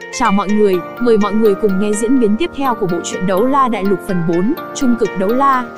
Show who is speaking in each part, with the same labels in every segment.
Speaker 1: Chào mọi người, mời mọi người cùng nghe diễn biến tiếp theo của bộ truyện Đấu La Đại Lục phần 4, Trung cực đấu la.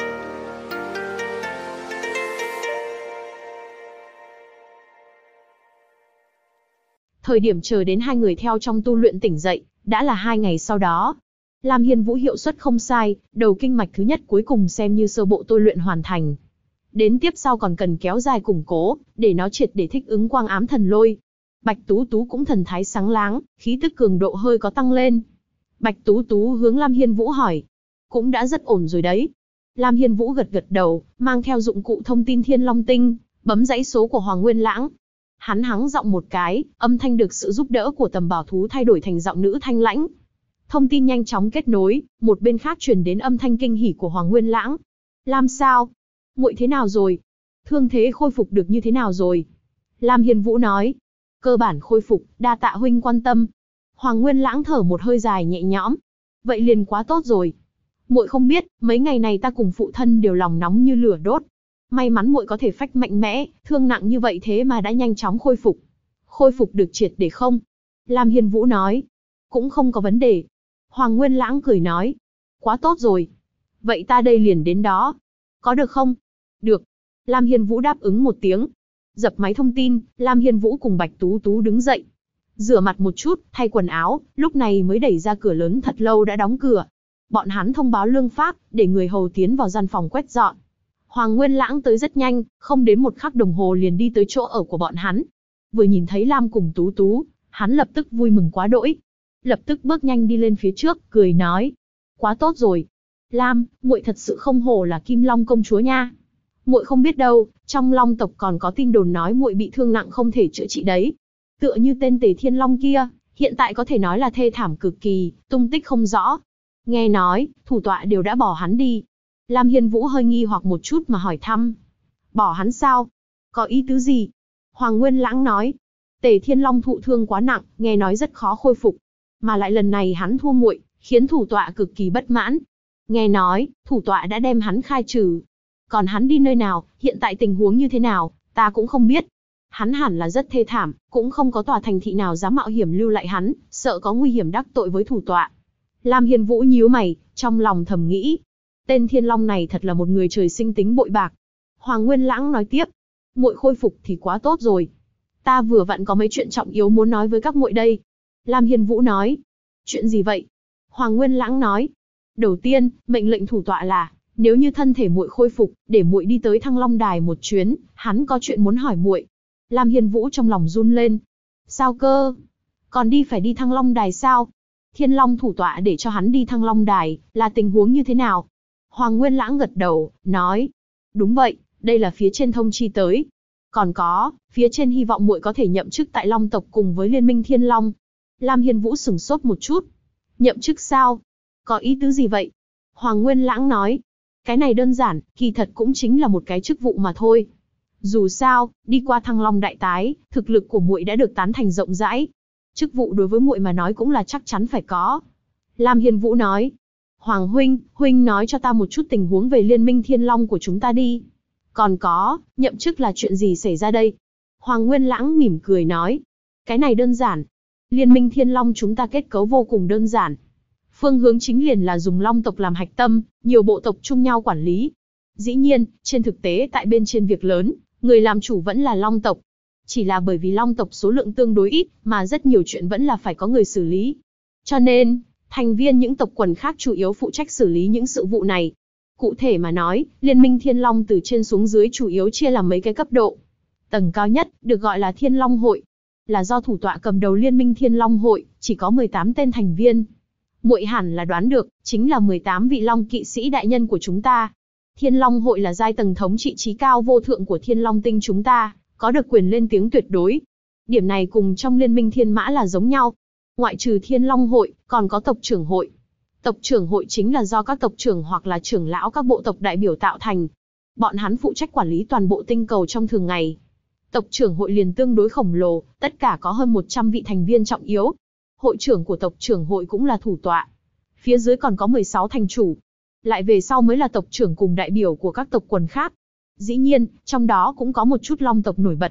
Speaker 1: Thời điểm chờ đến hai người theo trong tu luyện tỉnh dậy, đã là 2 ngày sau đó. Lam Hiên Vũ hiệu suất không sai, đầu kinh mạch thứ nhất cuối cùng xem như sơ bộ tôi luyện hoàn thành. Đến tiếp sau còn cần kéo dài củng cố, để nó triệt để thích ứng quang ám thần lôi. Bạch Tú Tú cũng thần thái sáng láng, khí tức cường độ hơi có tăng lên. Bạch Tú Tú hướng Lam Hiên Vũ hỏi. Cũng đã rất ổn rồi đấy. Lam Hiên Vũ gật gật đầu, mang theo dụng cụ thông tin Thiên Long Tinh, bấm dãy số của Hoàng Nguyên Lãng. Hắn hắng giọng một cái, âm thanh được sự giúp đỡ của tầm bảo thú thay đổi thành giọng nữ thanh lãnh. Thông tin nhanh chóng kết nối, một bên khác truyền đến âm thanh kinh hỉ của Hoàng Nguyên Lãng. Lam sao? Muội thế nào rồi? Thương thế khôi phục được như thế nào rồi? Lam Hiên Vũ nói. Cơ bản khôi phục, đa tạ huynh quan tâm. Hoàng Nguyên Lãng thở một hơi dài nhẹ nhõm. Vậy liền quá tốt rồi. Muội không biết, mấy ngày này ta cùng phụ thân đều lòng nóng như lửa đốt. May mắn muội có thể phách mạnh mẽ, thương nặng như vậy thế mà đã nhanh chóng khôi phục. Khôi phục được triệt để không? Lam Hiên Vũ nói. Cũng không có vấn đề. Hoàng Nguyên Lãng cười nói. Quá tốt rồi. Vậy ta đây liền đến đó. Có được không? Được. Lam Hiên Vũ đáp ứng một tiếng. Dập máy thông tin, Lam Hiên Vũ cùng Bạch Tú Tú đứng dậy. Rửa mặt một chút, thay quần áo, lúc này mới đẩy ra cửa lớn thật lâu đã đóng cửa. Bọn hắn thông báo lương pháp, để người hầu tiến vào gian phòng quét dọn. Hoàng Nguyên Lãng tới rất nhanh, không đến 1 khắc đồng hồ liền đi tới chỗ ở của bọn hắn. Vừa nhìn thấy Lam cùng Tú Tú, hắn lập tức vui mừng quá đỗi. Lập tức bước nhanh đi lên phía trước, cười nói. Quá tốt rồi. Lam, muội thật sự không hổ là Kim Long công chúa nha. Muội không biết đâu, trong Long tộc còn có tin đồn nói muội bị thương nặng không thể chữa trị đấy. Tựa như tên Tề Thiên Long kia, hiện tại có thể nói là thê thảm cực kỳ, tung tích không rõ. Nghe nói, thủ tọa đều đã bỏ hắn đi. Lam Hiên Vũ hơi nghi hoặc một chút mà hỏi thăm. Bỏ hắn sao? Có ý tứ gì? Hoàng Nguyên Lãng nói. Tề Thiên Long thụ thương quá nặng, nghe nói rất khó khôi phục. Mà lại lần này hắn thua muội, khiến thủ tọa cực kỳ bất mãn. Nghe nói, thủ tọa đã đem hắn khai trừ. Còn hắn đi nơi nào, hiện tại tình huống như thế nào, ta cũng không biết. Hắn hẳn là rất thê thảm, cũng không có tòa thành thị nào dám mạo hiểm lưu lại hắn, sợ có nguy hiểm đắc tội với thủ tọa. Lam Hiên Vũ nhíu mày, trong lòng thầm nghĩ. Tên Thiên Long này thật là một người trời sinh tính bội bạc. Hoàng Nguyên Lãng nói tiếp. Muội khôi phục thì quá tốt rồi. Ta vừa vặn có mấy chuyện trọng yếu muốn nói với các muội đây. Lam Hiên Vũ nói. Chuyện gì vậy? Hoàng Nguyên Lãng nói. Đầu tiên, mệnh lệnh thủ tọa là, nếu như thân thể muội khôi phục, để muội đi tới Thăng Long Đài một chuyến, hắn có chuyện muốn hỏi muội. Lam Hiên Vũ trong lòng run lên. Sao cơ? Còn phải đi Thăng Long Đài sao? Thiên Long thủ tọa để cho hắn đi Thăng Long Đài, là tình huống như thế nào? Hoàng Nguyên Lãng gật đầu, nói. Đúng vậy, đây là phía trên thông chi tới. Còn có, phía trên hy vọng muội có thể nhậm chức tại Long tộc cùng với Liên minh Thiên Long. Lam Hiên Vũ sửng sốt một chút. Nhậm chức sao? Có ý tứ gì vậy? Hoàng Nguyên Lãng nói. Cái này đơn giản, kỳ thật cũng chính là một cái chức vụ mà thôi. Dù sao, đi qua Thăng Long đại tái, thực lực của muội đã được tán thành rộng rãi. Chức vụ đối với muội mà nói cũng là chắc chắn phải có. Lam Hiên Vũ nói. Hoàng huynh, huynh nói cho ta một chút tình huống về Liên minh Thiên Long của chúng ta đi. Còn có, nhậm chức là chuyện gì xảy ra đây? Hoàng Nguyên Lãng mỉm cười nói. Cái này đơn giản. Liên minh Thiên Long chúng ta kết cấu vô cùng đơn giản. Phương hướng chính liền là dùng Long tộc làm hạch tâm, nhiều bộ tộc chung nhau quản lý. Dĩ nhiên, trên thực tế tại bên trên việc lớn, người làm chủ vẫn là Long tộc. Chỉ là bởi vì Long tộc số lượng tương đối ít, mà rất nhiều chuyện vẫn là phải có người xử lý. Cho nên, thành viên những tộc quần khác chủ yếu phụ trách xử lý những sự vụ này. Cụ thể mà nói, Liên minh Thiên Long từ trên xuống dưới chủ yếu chia làm mấy cái cấp độ. Tầng cao nhất, được gọi là Thiên Long Hội. Là do thủ tọa cầm đầu Liên minh Thiên Long Hội, chỉ có 18 tên thành viên. Muội hẳn là đoán được, chính là 18 vị Long kỵ sĩ đại nhân của chúng ta. Thiên Long Hội là giai tầng thống trị trí cao vô thượng của Thiên Long Tinh chúng ta, có được quyền lên tiếng tuyệt đối. Điểm này cùng trong Liên minh Thiên Mã là giống nhau. Ngoại trừ Thiên Long Hội, còn có tộc trưởng hội. Tộc trưởng hội chính là do các tộc trưởng hoặc là trưởng lão các bộ tộc đại biểu tạo thành. Bọn hắn phụ trách quản lý toàn bộ tinh cầu trong thường ngày. Tộc trưởng hội liền tương đối khổng lồ, tất cả có hơn 100 vị thành viên trọng yếu. Hội trưởng của tộc trưởng hội cũng là thủ tọa. Phía dưới còn có 16 thành chủ. Lại về sau mới là tộc trưởng cùng đại biểu của các tộc quần khác. Dĩ nhiên, trong đó cũng có một chút Long tộc nổi bật.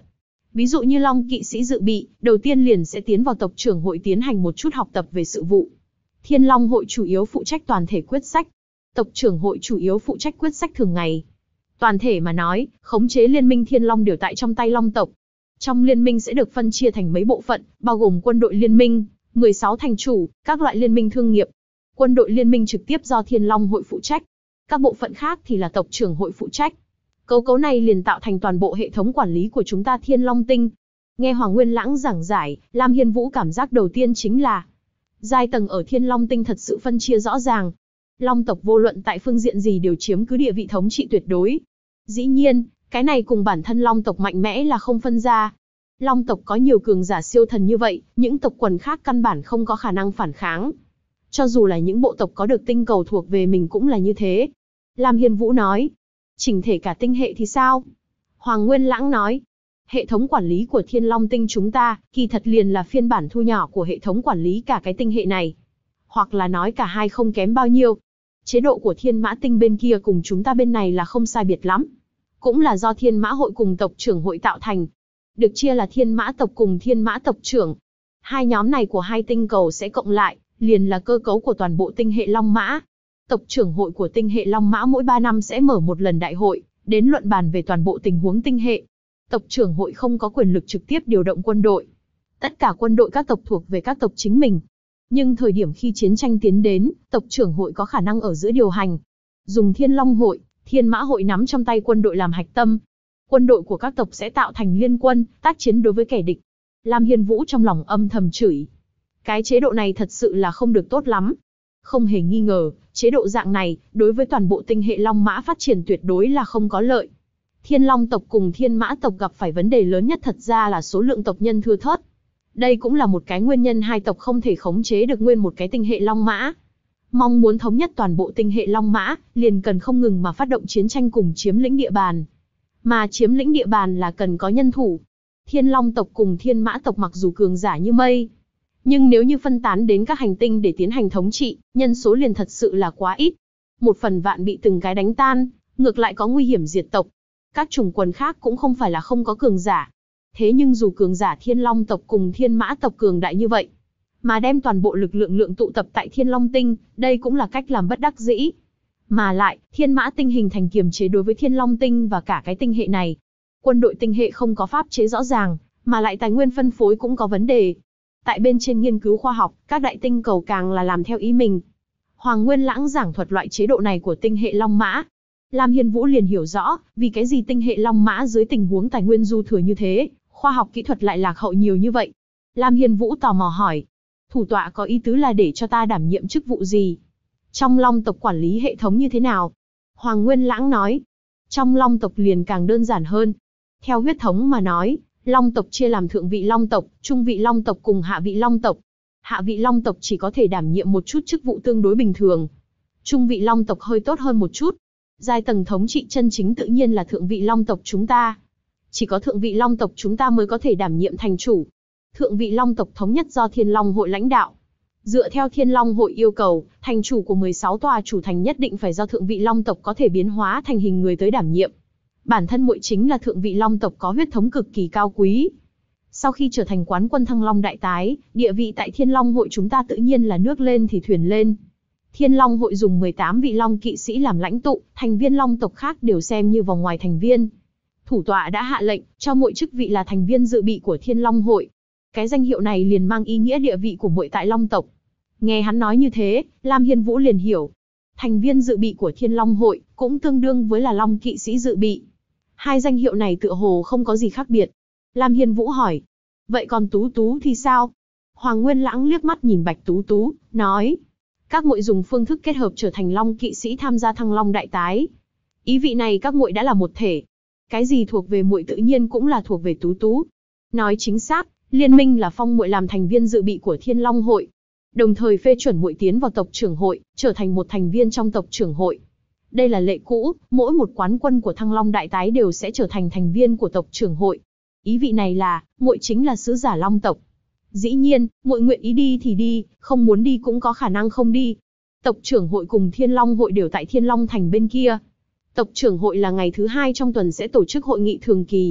Speaker 1: Ví dụ như Long kỵ sĩ dự bị, đầu tiên liền sẽ tiến vào tộc trưởng hội tiến hành một chút học tập về sự vụ. Thiên Long hội chủ yếu phụ trách toàn thể quyết sách. Tộc trưởng hội chủ yếu phụ trách quyết sách thường ngày. Toàn thể mà nói, khống chế liên minh Thiên Long đều tại trong tay Long tộc. Trong liên minh sẽ được phân chia thành mấy bộ phận, bao gồm quân đội liên minh, 16 thành chủ, các loại liên minh thương nghiệp. Quân đội liên minh trực tiếp do Thiên Long hội phụ trách. Các bộ phận khác thì là tộc trưởng hội phụ trách. Cấu này liền tạo thành toàn bộ hệ thống quản lý của chúng ta Thiên Long Tinh. Nghe Hoàng Nguyên Lãng giảng giải, Lam Hiên Vũ cảm giác đầu tiên chính là giai tầng ở Thiên Long Tinh thật sự phân chia rõ ràng. Long tộc vô luận tại phương diện gì đều chiếm cứ địa vị thống trị tuyệt đối. Dĩ nhiên, cái này cùng bản thân Long tộc mạnh mẽ là không phân ra. Long tộc có nhiều cường giả siêu thần như vậy, những tộc quần khác căn bản không có khả năng phản kháng. Cho dù là những bộ tộc có được tinh cầu thuộc về mình cũng là như thế. Lam Hiên Vũ nói, chỉnh thể cả tinh hệ thì sao? Hoàng Nguyên Lãng nói, hệ thống quản lý của Thiên Long Tinh chúng ta, kỳ thật liền là phiên bản thu nhỏ của hệ thống quản lý cả cái tinh hệ này. Hoặc là nói cả hai không kém bao nhiêu. Chế độ của Thiên Mã Tinh bên kia cùng chúng ta bên này là không sai biệt lắm. Cũng là do Thiên Mã hội cùng tộc trưởng hội tạo thành. Được chia là Thiên Mã tộc cùng Thiên Mã tộc trưởng. Hai nhóm này của hai tinh cầu sẽ cộng lại, liền là cơ cấu của toàn bộ tinh hệ Long Mã. Tộc trưởng hội của tinh hệ Long Mã mỗi 3 năm sẽ mở một lần đại hội, đến luận bàn về toàn bộ tình huống tinh hệ. Tộc trưởng hội không có quyền lực trực tiếp điều động quân đội. Tất cả quân đội các tộc thuộc về các tộc chính mình. Nhưng thời điểm khi chiến tranh tiến đến, tộc trưởng hội có khả năng ở giữa điều hành. Dùng Thiên Long hội, Thiên Mã hội nắm trong tay quân đội làm hạch tâm. Quân đội của các tộc sẽ tạo thành liên quân, tác chiến đối với kẻ địch. Lam Hiên Vũ trong lòng âm thầm chửi. Cái chế độ này thật sự là không được tốt lắm. Không hề nghi ngờ, chế độ dạng này, đối với toàn bộ tinh hệ Long Mã phát triển tuyệt đối là không có lợi. Thiên Long tộc cùng Thiên Mã tộc gặp phải vấn đề lớn nhất thật ra là số lượng tộc nhân thưa thớt. Đây cũng là một cái nguyên nhân hai tộc không thể khống chế được nguyên một cái tinh hệ Long Mã. Mong muốn thống nhất toàn bộ tinh hệ Long Mã, liền cần không ngừng mà phát động chiến tranh cùng chiếm lĩnh địa bàn. Mà chiếm lĩnh địa bàn là cần có nhân thủ. Thiên Long tộc cùng Thiên Mã tộc mặc dù cường giả như mây, nhưng nếu như phân tán đến các hành tinh để tiến hành thống trị, nhân số liền thật sự là quá ít. Một phần vạn bị từng cái đánh tan, ngược lại có nguy hiểm diệt tộc. Các chủng quần khác cũng không phải là không có cường giả. Thế nhưng dù cường giả Thiên Long tộc cùng Thiên Mã tộc cường đại như vậy, mà đem toàn bộ lực lượng tụ tập tại Thiên Long Tinh, đây cũng là cách làm bất đắc dĩ. Mà lại, Thiên Mã Tinh hình thành kiềm chế đối với Thiên Long Tinh và cả cái tinh hệ này. Quân đội tinh hệ không có pháp chế rõ ràng, mà lại tài nguyên phân phối cũng có vấn đề. Tại bên trên nghiên cứu khoa học, các đại tinh cầu càng là làm theo ý mình. Hoàng Nguyên Lãng giảng thuật loại chế độ này của tinh hệ Long Mã. Lam Hiên Vũ liền hiểu rõ, vì cái gì tinh hệ Long Mã dưới tình huống tài nguyên dư thừa như thế, khoa học kỹ thuật lại lạc hậu nhiều như vậy. Lam Hiên Vũ tò mò hỏi, thủ tọa có ý tứ là để cho ta đảm nhiệm chức vụ gì? Trong Long tộc quản lý hệ thống như thế nào? Hoàng Nguyên Lãng nói, trong Long tộc liền càng đơn giản hơn. Theo huyết thống mà nói, Long tộc chia làm thượng vị Long tộc, trung vị Long tộc cùng hạ vị Long tộc. Hạ vị Long tộc chỉ có thể đảm nhiệm một chút chức vụ tương đối bình thường. Trung vị Long tộc hơi tốt hơn một chút. Giai tầng thống trị chân chính tự nhiên là thượng vị Long tộc chúng ta. Chỉ có thượng vị Long tộc chúng ta mới có thể đảm nhiệm thành chủ. Thượng vị Long tộc thống nhất do Thiên Long hội lãnh đạo. Dựa theo Thiên Long hội yêu cầu, thành chủ của 16 tòa chủ thành nhất định phải do thượng vị Long tộc có thể biến hóa thành hình người tới đảm nhiệm. Bản thân muội chính là thượng vị Long tộc có huyết thống cực kỳ cao quý. Sau khi trở thành quán quân Thăng Long đại tái, địa vị tại Thiên Long hội chúng ta tự nhiên là nước lên thì thuyền lên. Thiên Long hội dùng 18 vị Long kỵ sĩ làm lãnh tụ, thành viên Long tộc khác đều xem như vòng ngoài thành viên. Thủ tọa đã hạ lệnh cho muội chức vị là thành viên dự bị của Thiên Long hội. Cái danh hiệu này liền mang ý nghĩa địa vị của muội tại Long tộc. Nghe hắn nói như thế, Lam Hiên Vũ liền hiểu. Thành viên dự bị của Thiên Long hội cũng tương đương với là Long kỵ sĩ dự bị. Hai danh hiệu này tựa hồ không có gì khác biệt. Lam Hiên Vũ hỏi, vậy còn Tú Tú thì sao? Hoàng Nguyên Lãng liếc mắt nhìn Bạch Tú Tú, nói, các muội dùng phương thức kết hợp trở thành Long kỵ sĩ tham gia Thăng Long đại tái. Ý vị này các muội đã là một thể. Cái gì thuộc về muội tự nhiên cũng là thuộc về Tú Tú. Nói chính xác, liên minh là phong muội làm thành viên dự bị của Thiên Long hội, đồng thời phê chuẩn muội tiến vào tộc trưởng hội, trở thành một thành viên trong tộc trưởng hội. Đây là lệ cũ, mỗi một quán quân của Thăng Long đại tái đều sẽ trở thành thành viên của tộc trưởng hội. Ý vị này là, muội chính là sứ giả Long tộc. Dĩ nhiên, muội nguyện ý đi thì đi, không muốn đi cũng có khả năng không đi. Tộc trưởng hội cùng Thiên Long hội đều tại Thiên Long thành bên kia. Tộc trưởng hội là ngày thứ 2 trong tuần sẽ tổ chức hội nghị thường kỳ.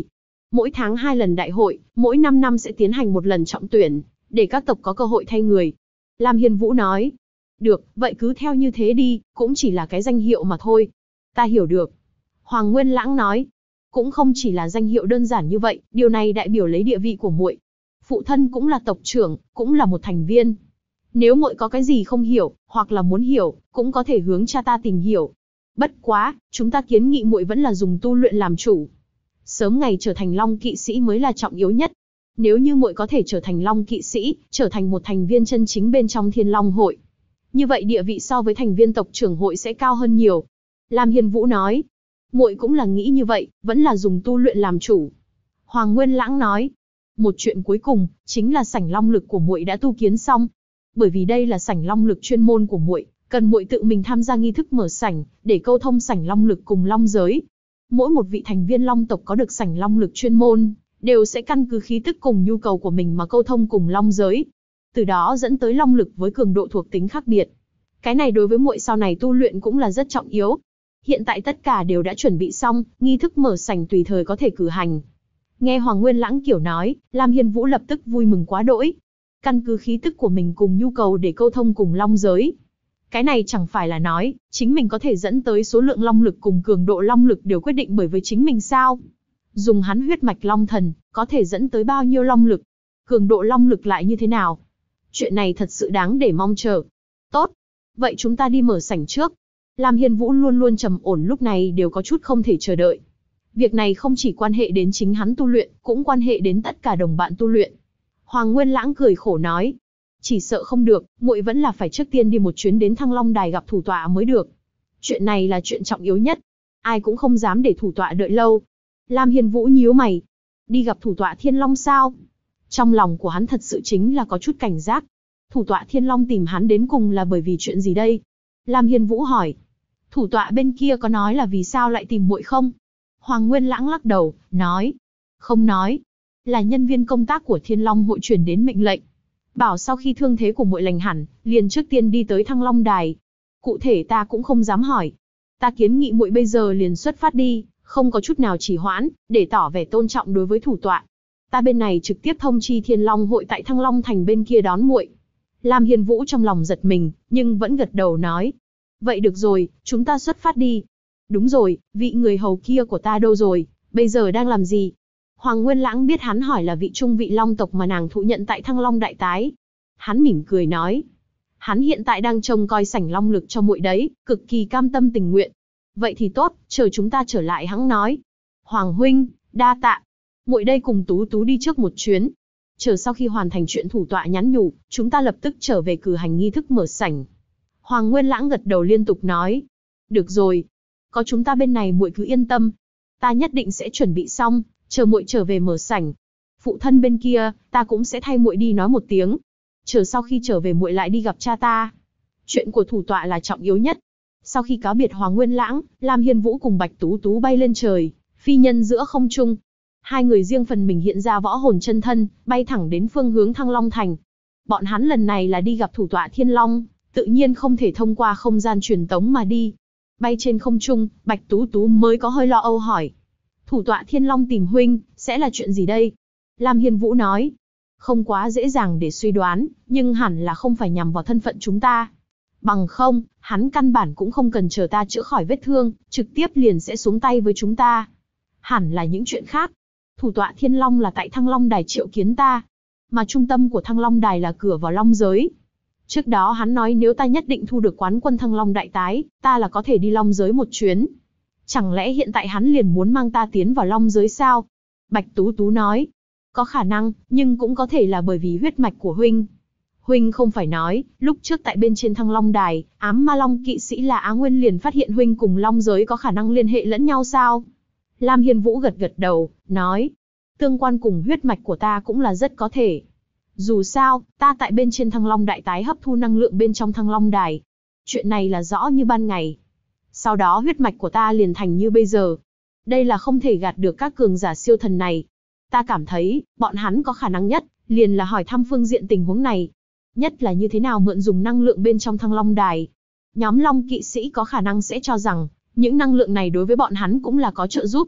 Speaker 1: Mỗi tháng 2 lần đại hội, mỗi 5 năm sẽ tiến hành một lần trọng tuyển, để các tộc có cơ hội thay người. Lam Hiên Vũ nói. Được, vậy cứ theo như thế đi, cũng chỉ là cái danh hiệu mà thôi. Ta hiểu được. Hoàng Nguyên Lãng nói. Cũng không chỉ là danh hiệu đơn giản như vậy, điều này đại biểu lấy địa vị của muội. Phụ thân cũng là tộc trưởng, cũng là một thành viên. Nếu muội có cái gì không hiểu, hoặc là muốn hiểu, cũng có thể hướng cha ta tìm hiểu. Bất quá, chúng ta kiến nghị muội vẫn là dùng tu luyện làm chủ. Sớm ngày trở thành Long Kỵ Sĩ mới là trọng yếu nhất. Nếu như muội có thể trở thành Long Kỵ Sĩ, trở thành một thành viên chân chính bên trong Thiên Long hội, như vậy địa vị so với thành viên tộc trưởng hội sẽ cao hơn nhiều. Lam Hiên Vũ nói. Muội cũng là nghĩ như vậy, vẫn là dùng tu luyện làm chủ. Hoàng Nguyên Lãng nói. Một chuyện cuối cùng, chính là sảnh long lực của muội đã tu kiến xong. Bởi vì đây là sảnh long lực chuyên môn của muội, cần muội tự mình tham gia nghi thức mở sảnh, để câu thông sảnh long lực cùng long giới. Mỗi một vị thành viên long tộc có được sảnh long lực chuyên môn, đều sẽ căn cứ khí tức cùng nhu cầu của mình mà câu thông cùng long giới. Từ đó dẫn tới long lực với cường độ thuộc tính khác biệt. Cái này đối với muội sau này tu luyện cũng là rất trọng yếu. Hiện tại tất cả đều đã chuẩn bị xong, nghi thức mở sảnh tùy thời có thể cử hành. Nghe Hoàng Nguyên Lãng kiểu nói, Lam Hiên Vũ lập tức vui mừng quá đỗi. Căn cứ khí tức của mình cùng nhu cầu để câu thông cùng long giới. Cái này chẳng phải là nói, chính mình có thể dẫn tới số lượng long lực cùng cường độ long lực đều quyết định bởi với chính mình sao? Dùng hắn huyết mạch long thần, có thể dẫn tới bao nhiêu long lực? Cường độ long lực lại như thế nào? Chuyện này thật sự đáng để mong chờ. Tốt. Vậy chúng ta đi mở sảnh trước. Lam Hiên Vũ luôn luôn trầm ổn lúc này đều có chút không thể chờ đợi. Việc này không chỉ quan hệ đến chính hắn tu luyện, cũng quan hệ đến tất cả đồng bạn tu luyện. Hoàng Nguyên Lãng cười khổ nói. Chỉ sợ không được, muội vẫn là phải trước tiên đi một chuyến đến Thăng Long Đài gặp thủ tọa mới được. Chuyện này là chuyện trọng yếu nhất. Ai cũng không dám để thủ tọa đợi lâu. Lam Hiên Vũ nhíu mày. Đi gặp thủ tọa Thiên Long sao? Trong lòng của hắn thật sự chính là có chút cảnh giác. Thủ tọa Thiên Long tìm hắn đến cùng là bởi vì chuyện gì đây? Lam Hiên Vũ hỏi. Thủ tọa bên kia có nói là vì sao lại tìm muội không? Hoàng Nguyên Lãng lắc đầu, nói. Không nói. Là nhân viên công tác của Thiên Long hội truyền đến mệnh lệnh. Bảo sau khi thương thế của muội lành hẳn, liền trước tiên đi tới Thăng Long Đài. Cụ thể ta cũng không dám hỏi. Ta kiến nghị muội bây giờ liền xuất phát đi, không có chút nào trì hoãn, để tỏ vẻ tôn trọng đối với thủ tọa. Ta bên này trực tiếp thông chi Thiên Long hội tại Thăng Long thành bên kia đón muội. Lam Hiên Vũ trong lòng giật mình, nhưng vẫn gật đầu nói. Vậy được rồi, chúng ta xuất phát đi. Đúng rồi, vị người hầu kia của ta đâu rồi, bây giờ đang làm gì? Hoàng Nguyên Lãng biết hắn hỏi là vị trung vị long tộc mà nàng thụ nhận tại Thăng Long Đại Tái. Hắn mỉm cười nói. Hắn hiện tại đang trông coi sảnh long lực cho muội đấy, cực kỳ cam tâm tình nguyện. Vậy thì tốt, chờ chúng ta trở lại hắn nói. Hoàng huynh, đa tạ. Muội đây cùng Tú Tú đi trước một chuyến. Chờ sau khi hoàn thành chuyện thủ tọa nhắn nhủ, chúng ta lập tức trở về cử hành nghi thức mở sảnh. Hoàng Nguyên Lãng gật đầu liên tục nói. Được rồi. Có chúng ta bên này muội cứ yên tâm. Ta nhất định sẽ chuẩn bị xong, chờ muội trở về mở sảnh. Phụ thân bên kia, ta cũng sẽ thay muội đi nói một tiếng. Chờ sau khi trở về muội lại đi gặp cha ta. Chuyện của thủ tọa là trọng yếu nhất. Sau khi cáo biệt Hoàng Nguyên Lãng, Lam Hiên Vũ cùng Bạch Tú Tú bay lên trời, phi nhân giữa không trung. Hai người riêng phần mình hiện ra võ hồn chân thân, bay thẳng đến phương hướng Thăng Long thành. Bọn hắn lần này là đi gặp thủ tọa Thiên Long, tự nhiên không thể thông qua không gian truyền tống mà đi. Bay trên không trung, Bạch Tú Tú mới có hơi lo âu hỏi. Thủ tọa Thiên Long tìm huynh, sẽ là chuyện gì đây? Lam Hiên Vũ nói. Không quá dễ dàng để suy đoán, nhưng hẳn là không phải nhằm vào thân phận chúng ta. Bằng không, hắn căn bản cũng không cần chờ ta chữa khỏi vết thương, trực tiếp liền sẽ xuống tay với chúng ta. Hẳn là những chuyện khác. Thủ tọa Thiên Long là tại Thăng Long Đài triệu kiến ta. Mà trung tâm của Thăng Long Đài là cửa vào Long giới. Trước đó hắn nói nếu ta nhất định thu được quán quân Thăng Long Đại Tái, ta là có thể đi Long giới một chuyến. Chẳng lẽ hiện tại hắn liền muốn mang ta tiến vào Long giới sao? Bạch Tú Tú nói. Có khả năng, nhưng cũng có thể là bởi vì huyết mạch của huynh. Huynh không phải nói, lúc trước tại bên trên Thăng Long Đài, ám ma long kỵ sĩ là Á Nguyên liền phát hiện huynh cùng Long giới có khả năng liên hệ lẫn nhau sao? Lam Hiên Vũ gật gật đầu, nói. Tương quan cùng huyết mạch của ta cũng là rất có thể. Dù sao, ta tại bên trên Thăng Long Đại Tái hấp thu năng lượng bên trong Thăng Long Đài. Chuyện này là rõ như ban ngày. Sau đó huyết mạch của ta liền thành như bây giờ. Đây là không thể gạt được các cường giả siêu thần này. Ta cảm thấy, bọn hắn có khả năng nhất, liền là hỏi thăm phương diện tình huống này. Nhất là như thế nào mượn dùng năng lượng bên trong Thăng Long Đài. Nhóm Long kỵ sĩ có khả năng sẽ cho rằng, những năng lượng này đối với bọn hắn cũng là có trợ giúp.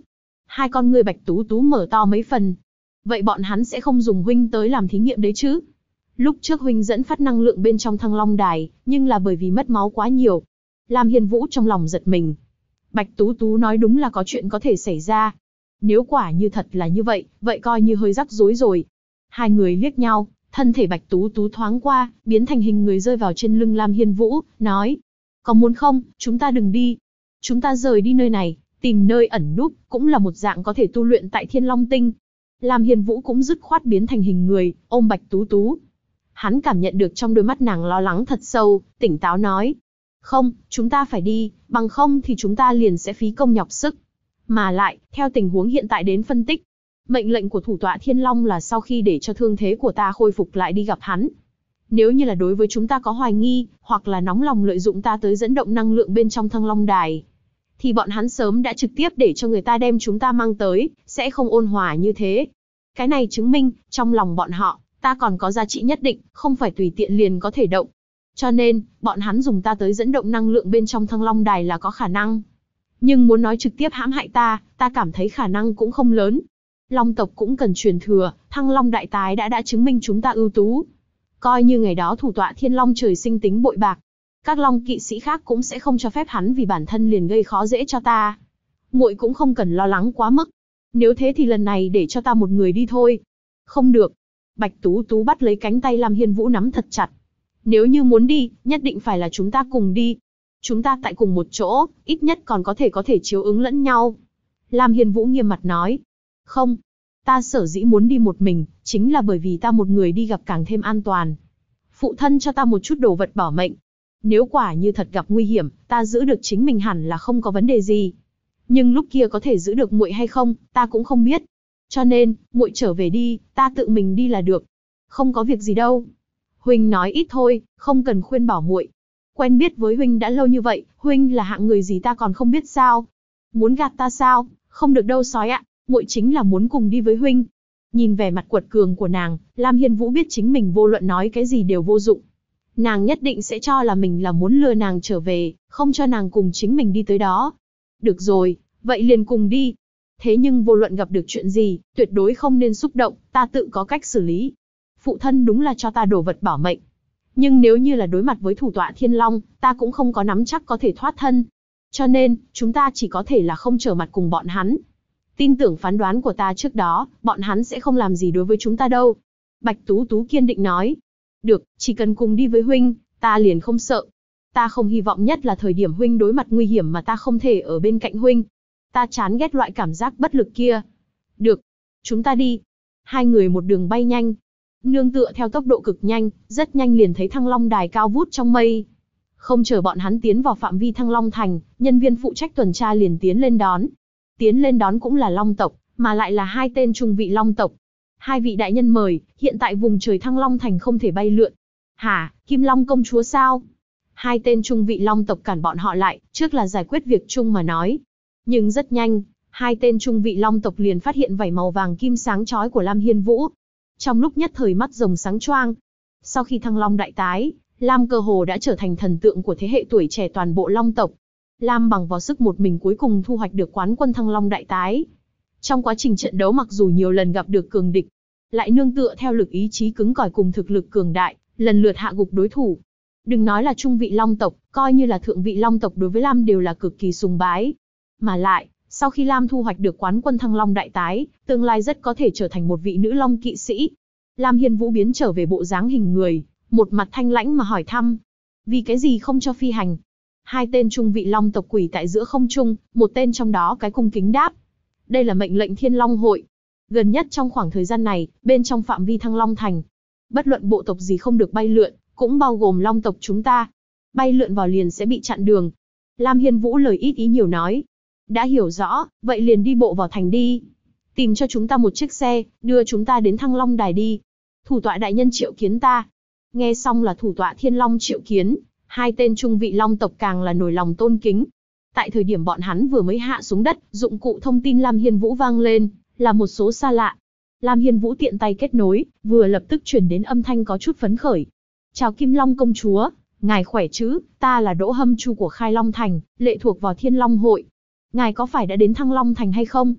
Speaker 1: Hai con ngươi Bạch Tú Tú mở to mấy phần. Vậy bọn hắn sẽ không dùng huynh tới làm thí nghiệm đấy chứ? Lúc trước huynh dẫn phát năng lượng bên trong Thăng Long Đài, nhưng là bởi vì mất máu quá nhiều. Lam Hiên Vũ trong lòng giật mình. Bạch Tú Tú nói đúng là có chuyện có thể xảy ra. Nếu quả như thật là như vậy, vậy coi như hơi rắc rối rồi. Hai người liếc nhau, thân thể Bạch Tú Tú thoáng qua, biến thành hình người rơi vào trên lưng Lam Hiên Vũ, nói. Có muốn không, chúng ta đừng đi. Chúng ta rời đi nơi này, tìm nơi ẩn núp, cũng là một dạng có thể tu luyện tại Thiên Long Tinh. Lam Hiên Vũ cũng dứt khoát biến thành hình người, ôm Bạch Tú Tú. Hắn cảm nhận được trong đôi mắt nàng lo lắng thật sâu, tỉnh táo nói. Không, chúng ta phải đi, bằng không thì chúng ta liền sẽ phí công nhọc sức. Mà lại, theo tình huống hiện tại đến phân tích, mệnh lệnh của thủ tọa Thiên Long là sau khi để cho thương thế của ta khôi phục lại đi gặp hắn. Nếu như là đối với chúng ta có hoài nghi, hoặc là nóng lòng lợi dụng ta tới dẫn động năng lượng bên trong Thăng Long Đài, thì bọn hắn sớm đã trực tiếp để cho người ta đem chúng ta mang tới, sẽ không ôn hòa như thế. Cái này chứng minh, trong lòng bọn họ, ta còn có giá trị nhất định, không phải tùy tiện liền có thể động. Cho nên, bọn hắn dùng ta tới dẫn động năng lượng bên trong Thăng Long Đài là có khả năng. Nhưng muốn nói trực tiếp hãm hại ta cảm thấy khả năng cũng không lớn. Long tộc cũng cần truyền thừa, Thăng Long Đại Tái đã chứng minh chúng ta ưu tú. Coi như ngày đó thủ tọa Thiên Long trời sinh tính bội bạc, các Long kỵ sĩ khác cũng sẽ không cho phép hắn vì bản thân liền gây khó dễ cho ta. Muội cũng không cần lo lắng quá mức. Nếu thế thì lần này để cho ta một người đi thôi. Không được. Bạch Tú Tú bắt lấy cánh tay Lam Hiên Vũ nắm thật chặt. Nếu như muốn đi, nhất định phải là chúng ta cùng đi. Chúng ta tại cùng một chỗ, ít nhất còn có thể chiếu ứng lẫn nhau. Lam Hiên Vũ nghiêm mặt nói. Không. Ta sở dĩ muốn đi một mình, chính là bởi vì ta một người đi gặp càng thêm an toàn. Phụ thân cho ta một chút đồ vật bảo mệnh. Nếu quả như thật gặp nguy hiểm, ta giữ được chính mình hẳn là không có vấn đề gì. Nhưng lúc kia có thể giữ được muội hay không, ta cũng không biết. Cho nên, muội trở về đi, ta tự mình đi là được. Không có việc gì đâu. Huynh nói ít thôi, không cần khuyên bảo muội. Quen biết với huynh đã lâu như vậy, huynh là hạng người gì ta còn không biết sao? Muốn gạt ta sao? Không được đâu sói ạ, muội chính là muốn cùng đi với huynh. Nhìn vẻ mặt quật cường của nàng, Lam Hiên Vũ biết chính mình vô luận nói cái gì đều vô dụng. Nàng nhất định sẽ cho là mình là muốn lừa nàng trở về, không cho nàng cùng chính mình đi tới đó. Được rồi, vậy liền cùng đi. Thế nhưng vô luận gặp được chuyện gì, tuyệt đối không nên xúc động, ta tự có cách xử lý. Phụ thân đúng là cho ta đồ vật bảo mệnh. Nhưng nếu như là đối mặt với thủ tọa Thiên Long, ta cũng không có nắm chắc có thể thoát thân. Cho nên, chúng ta chỉ có thể là không trở mặt cùng bọn hắn. Tin tưởng phán đoán của ta trước đó, bọn hắn sẽ không làm gì đối với chúng ta đâu. Bạch Tú Tú kiên định nói. Được, chỉ cần cùng đi với huynh, ta liền không sợ. Ta không hy vọng nhất là thời điểm huynh đối mặt nguy hiểm mà ta không thể ở bên cạnh huynh. Ta chán ghét loại cảm giác bất lực kia. Được, chúng ta đi. Hai người một đường bay nhanh. Nương tựa theo tốc độ cực nhanh, rất nhanh liền thấy Thăng Long Đài cao vút trong mây. Không chờ bọn hắn tiến vào phạm vi Thăng Long Thành, nhân viên phụ trách tuần tra liền tiến lên đón. Tiến lên đón cũng là Long tộc, mà lại là hai tên trung vị Long tộc. Hai vị đại nhân mời, hiện tại vùng trời Thăng Long Thành không thể bay lượn. Hả, Kim Long công chúa sao? Hai tên trung vị Long tộc cản bọn họ lại, trước là giải quyết việc chung mà nói. Nhưng rất nhanh, hai tên trung vị Long tộc liền phát hiện vảy màu vàng kim sáng chói của Lam Hiên Vũ. Trong lúc nhất thời mắt rồng sáng choang. Sau khi Thăng Long đại tái, Lam cơ hồ đã trở thành thần tượng của thế hệ tuổi trẻ toàn bộ Long tộc. Lam bằng vào sức một mình cuối cùng thu hoạch được quán quân Thăng Long đại tái. Trong quá trình trận đấu mặc dù nhiều lần gặp được cường địch, lại nương tựa theo lực ý chí cứng cỏi cùng thực lực cường đại, lần lượt hạ gục đối thủ. Đừng nói là trung vị Long tộc, coi như là thượng vị Long tộc đối với Lam đều là cực kỳ sùng bái. Mà lại, sau khi Lam thu hoạch được quán quân Thăng Long đại tái, tương lai rất có thể trở thành một vị nữ Long kỵ sĩ. Lam Hiên Vũ biến trở về bộ dáng hình người, một mặt thanh lãnh mà hỏi thăm. Vì cái gì không cho phi hành? Hai tên trung vị Long tộc quỳ tại giữa không trung, một tên trong đó cái cung kính đáp. Đây là mệnh lệnh Thiên Long hội. Gần nhất trong khoảng thời gian này, bên trong phạm vi Thăng Long Thành, bất luận bộ tộc gì không được bay lượn, cũng bao gồm Long tộc chúng ta. Bay lượn vào liền sẽ bị chặn đường. Lam Hiên Vũ lời ít ý nhiều nói. Đã hiểu rõ, vậy liền đi bộ vào thành đi. Tìm cho chúng ta một chiếc xe, đưa chúng ta đến Thăng Long Đài đi. Thủ tọa đại nhân triệu kiến ta. Nghe xong là thủ tọa Thiên Long triệu kiến, hai tên trung vị Long tộc càng là nổi lòng tôn kính. Tại thời điểm bọn hắn vừa mới hạ xuống đất, dụng cụ thông tin Lam Hiên Vũ vang lên, là một số xa lạ. Lam Hiên Vũ tiện tay kết nối, vừa lập tức truyền đến âm thanh có chút phấn khởi. Chào Kim Long công chúa, ngài khỏe chứ, ta là Đỗ Hâm Chu của Khai Long Thành, lệ thuộc vào Thiên Long hội. Ngài có phải đã đến Thăng Long Thành hay không?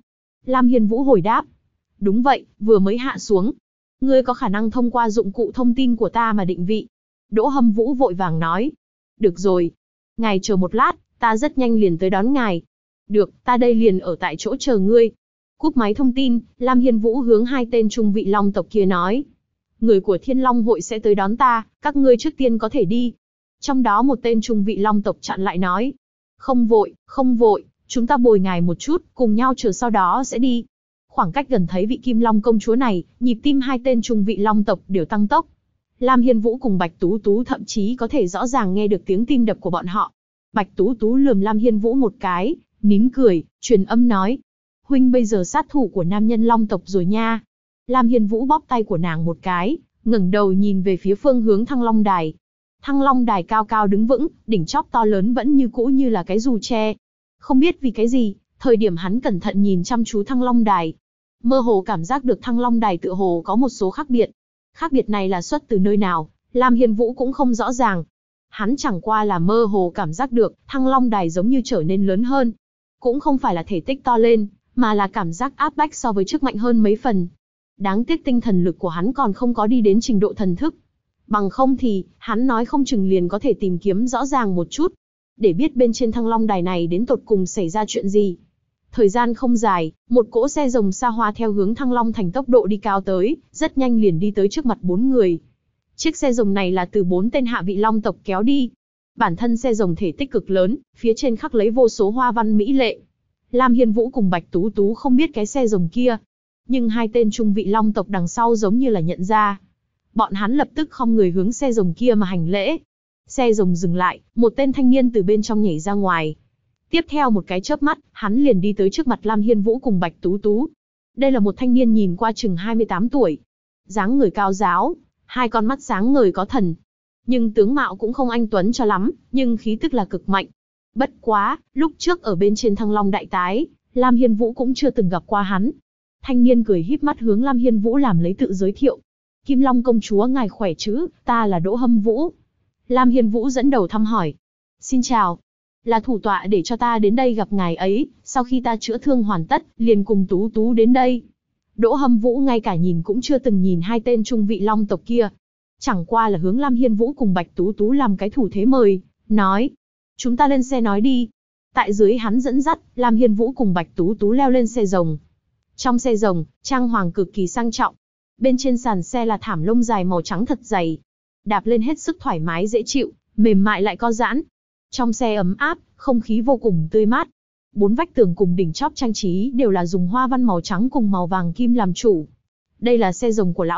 Speaker 1: Lam Hiên Vũ hồi đáp. Đúng vậy, vừa mới hạ xuống. Ngươi có khả năng thông qua dụng cụ thông tin của ta mà định vị. Đỗ Hâm Vũ vội vàng nói. Được rồi. Ngài chờ một lát, ta rất nhanh liền tới đón ngài. Được, ta đây liền ở tại chỗ chờ ngươi. Cúp máy thông tin, Lam Hiên Vũ hướng hai tên trung vị long tộc kia nói. Người của Thiên Long hội sẽ tới đón ta, các ngươi trước tiên có thể đi. Trong đó một tên trung vị long tộc chặn lại nói. Không vội, chúng ta bồi ngài một chút, cùng nhau chờ sau đó sẽ đi. Khoảng cách gần thấy vị Kim Long công chúa này, nhịp tim hai tên trung vị long tộc đều tăng tốc. Lam Hiên Vũ cùng Bạch Tú Tú thậm chí có thể rõ ràng nghe được tiếng tim đập của bọn họ. Bạch Tú Tú lườm Lam Hiên Vũ một cái, nín cười, truyền âm nói. Huynh bây giờ sát thủ của nam nhân long tộc rồi nha. Lam Hiên Vũ bóp tay của nàng một cái, ngẩng đầu nhìn về phía phương hướng Thăng Long Đài. Thăng Long Đài cao cao đứng vững, đỉnh chóp to lớn vẫn như cũ như là cái dù tre. Không biết vì cái gì, thời điểm hắn cẩn thận nhìn chăm chú Thăng Long Đài, mơ hồ cảm giác được Thăng Long Đài tựa hồ có một số khác biệt. Khác biệt này là xuất từ nơi nào, Lam Hiên Vũ cũng không rõ ràng. Hắn chẳng qua là mơ hồ cảm giác được Thăng Long Đài giống như trở nên lớn hơn. Cũng không phải là thể tích to lên, mà là cảm giác áp bách so với trước mạnh hơn mấy phần. Đáng tiếc tinh thần lực của hắn còn không có đi đến trình độ thần thức. Bằng không thì, hắn nói không chừng liền có thể tìm kiếm rõ ràng một chút, để biết bên trên Thăng Long Đài này đến tột cùng xảy ra chuyện gì. Thời gian không dài, một cỗ xe rồng xa hoa theo hướng Thăng Long thành tốc độ đi cao tới, rất nhanh liền đi tới trước mặt 4 người. Chiếc xe rồng này là từ 4 tên hạ vị long tộc kéo đi. Bản thân xe rồng thể tích cực lớn, phía trên khắc lấy vô số hoa văn mỹ lệ. Lam Hiên Vũ cùng Bạch Tú Tú không biết cái xe rồng kia, nhưng hai tên trung vị long tộc đằng sau giống như là nhận ra. Bọn hắn lập tức khom người hướng xe rồng kia mà hành lễ. Xe rồng dừng lại, một tên thanh niên từ bên trong nhảy ra ngoài. Tiếp theo một cái chớp mắt, hắn liền đi tới trước mặt Lam Hiên Vũ cùng Bạch Tú Tú. Đây là một thanh niên nhìn qua chừng 28 tuổi. Dáng người cao ráo, hai con mắt sáng ngời có thần. Nhưng tướng mạo cũng không anh tuấn cho lắm, nhưng khí tức là cực mạnh. Bất quá, lúc trước ở bên trên Thăng Long Đại Tái, Lam Hiên Vũ cũng chưa từng gặp qua hắn. Thanh niên cười híp mắt hướng Lam Hiên Vũ làm lấy tự giới thiệu. Kim Long công chúa ngài khỏe chứ, ta là Đỗ Hâm Vũ. Lam Hiên Vũ dẫn đầu thăm hỏi. Xin chào. Là thủ tọa để cho ta đến đây gặp ngài ấy, sau khi ta chữa thương hoàn tất, liền cùng Tú Tú đến đây. Đỗ Hâm Vũ ngay cả nhìn cũng chưa từng nhìn hai tên trung vị long tộc kia. Chẳng qua là hướng Lam Hiên Vũ cùng Bạch Tú Tú làm cái thủ thế mời, nói. Chúng ta lên xe nói đi. Tại dưới hắn dẫn dắt, Lam Hiên Vũ cùng Bạch Tú Tú leo lên xe rồng. Trong xe rồng, trang hoàng cực kỳ sang trọng. Bên trên sàn xe là thảm lông dài màu trắng thật dày. Đạp lên hết sức thoải mái dễ chịu, mềm mại lại co giãn. Trong xe ấm áp, không khí vô cùng tươi mát. 4 vách tường cùng đỉnh chóp trang trí đều là dùng hoa văn màu trắng cùng màu vàng kim làm chủ. Đây là xe rồng của lão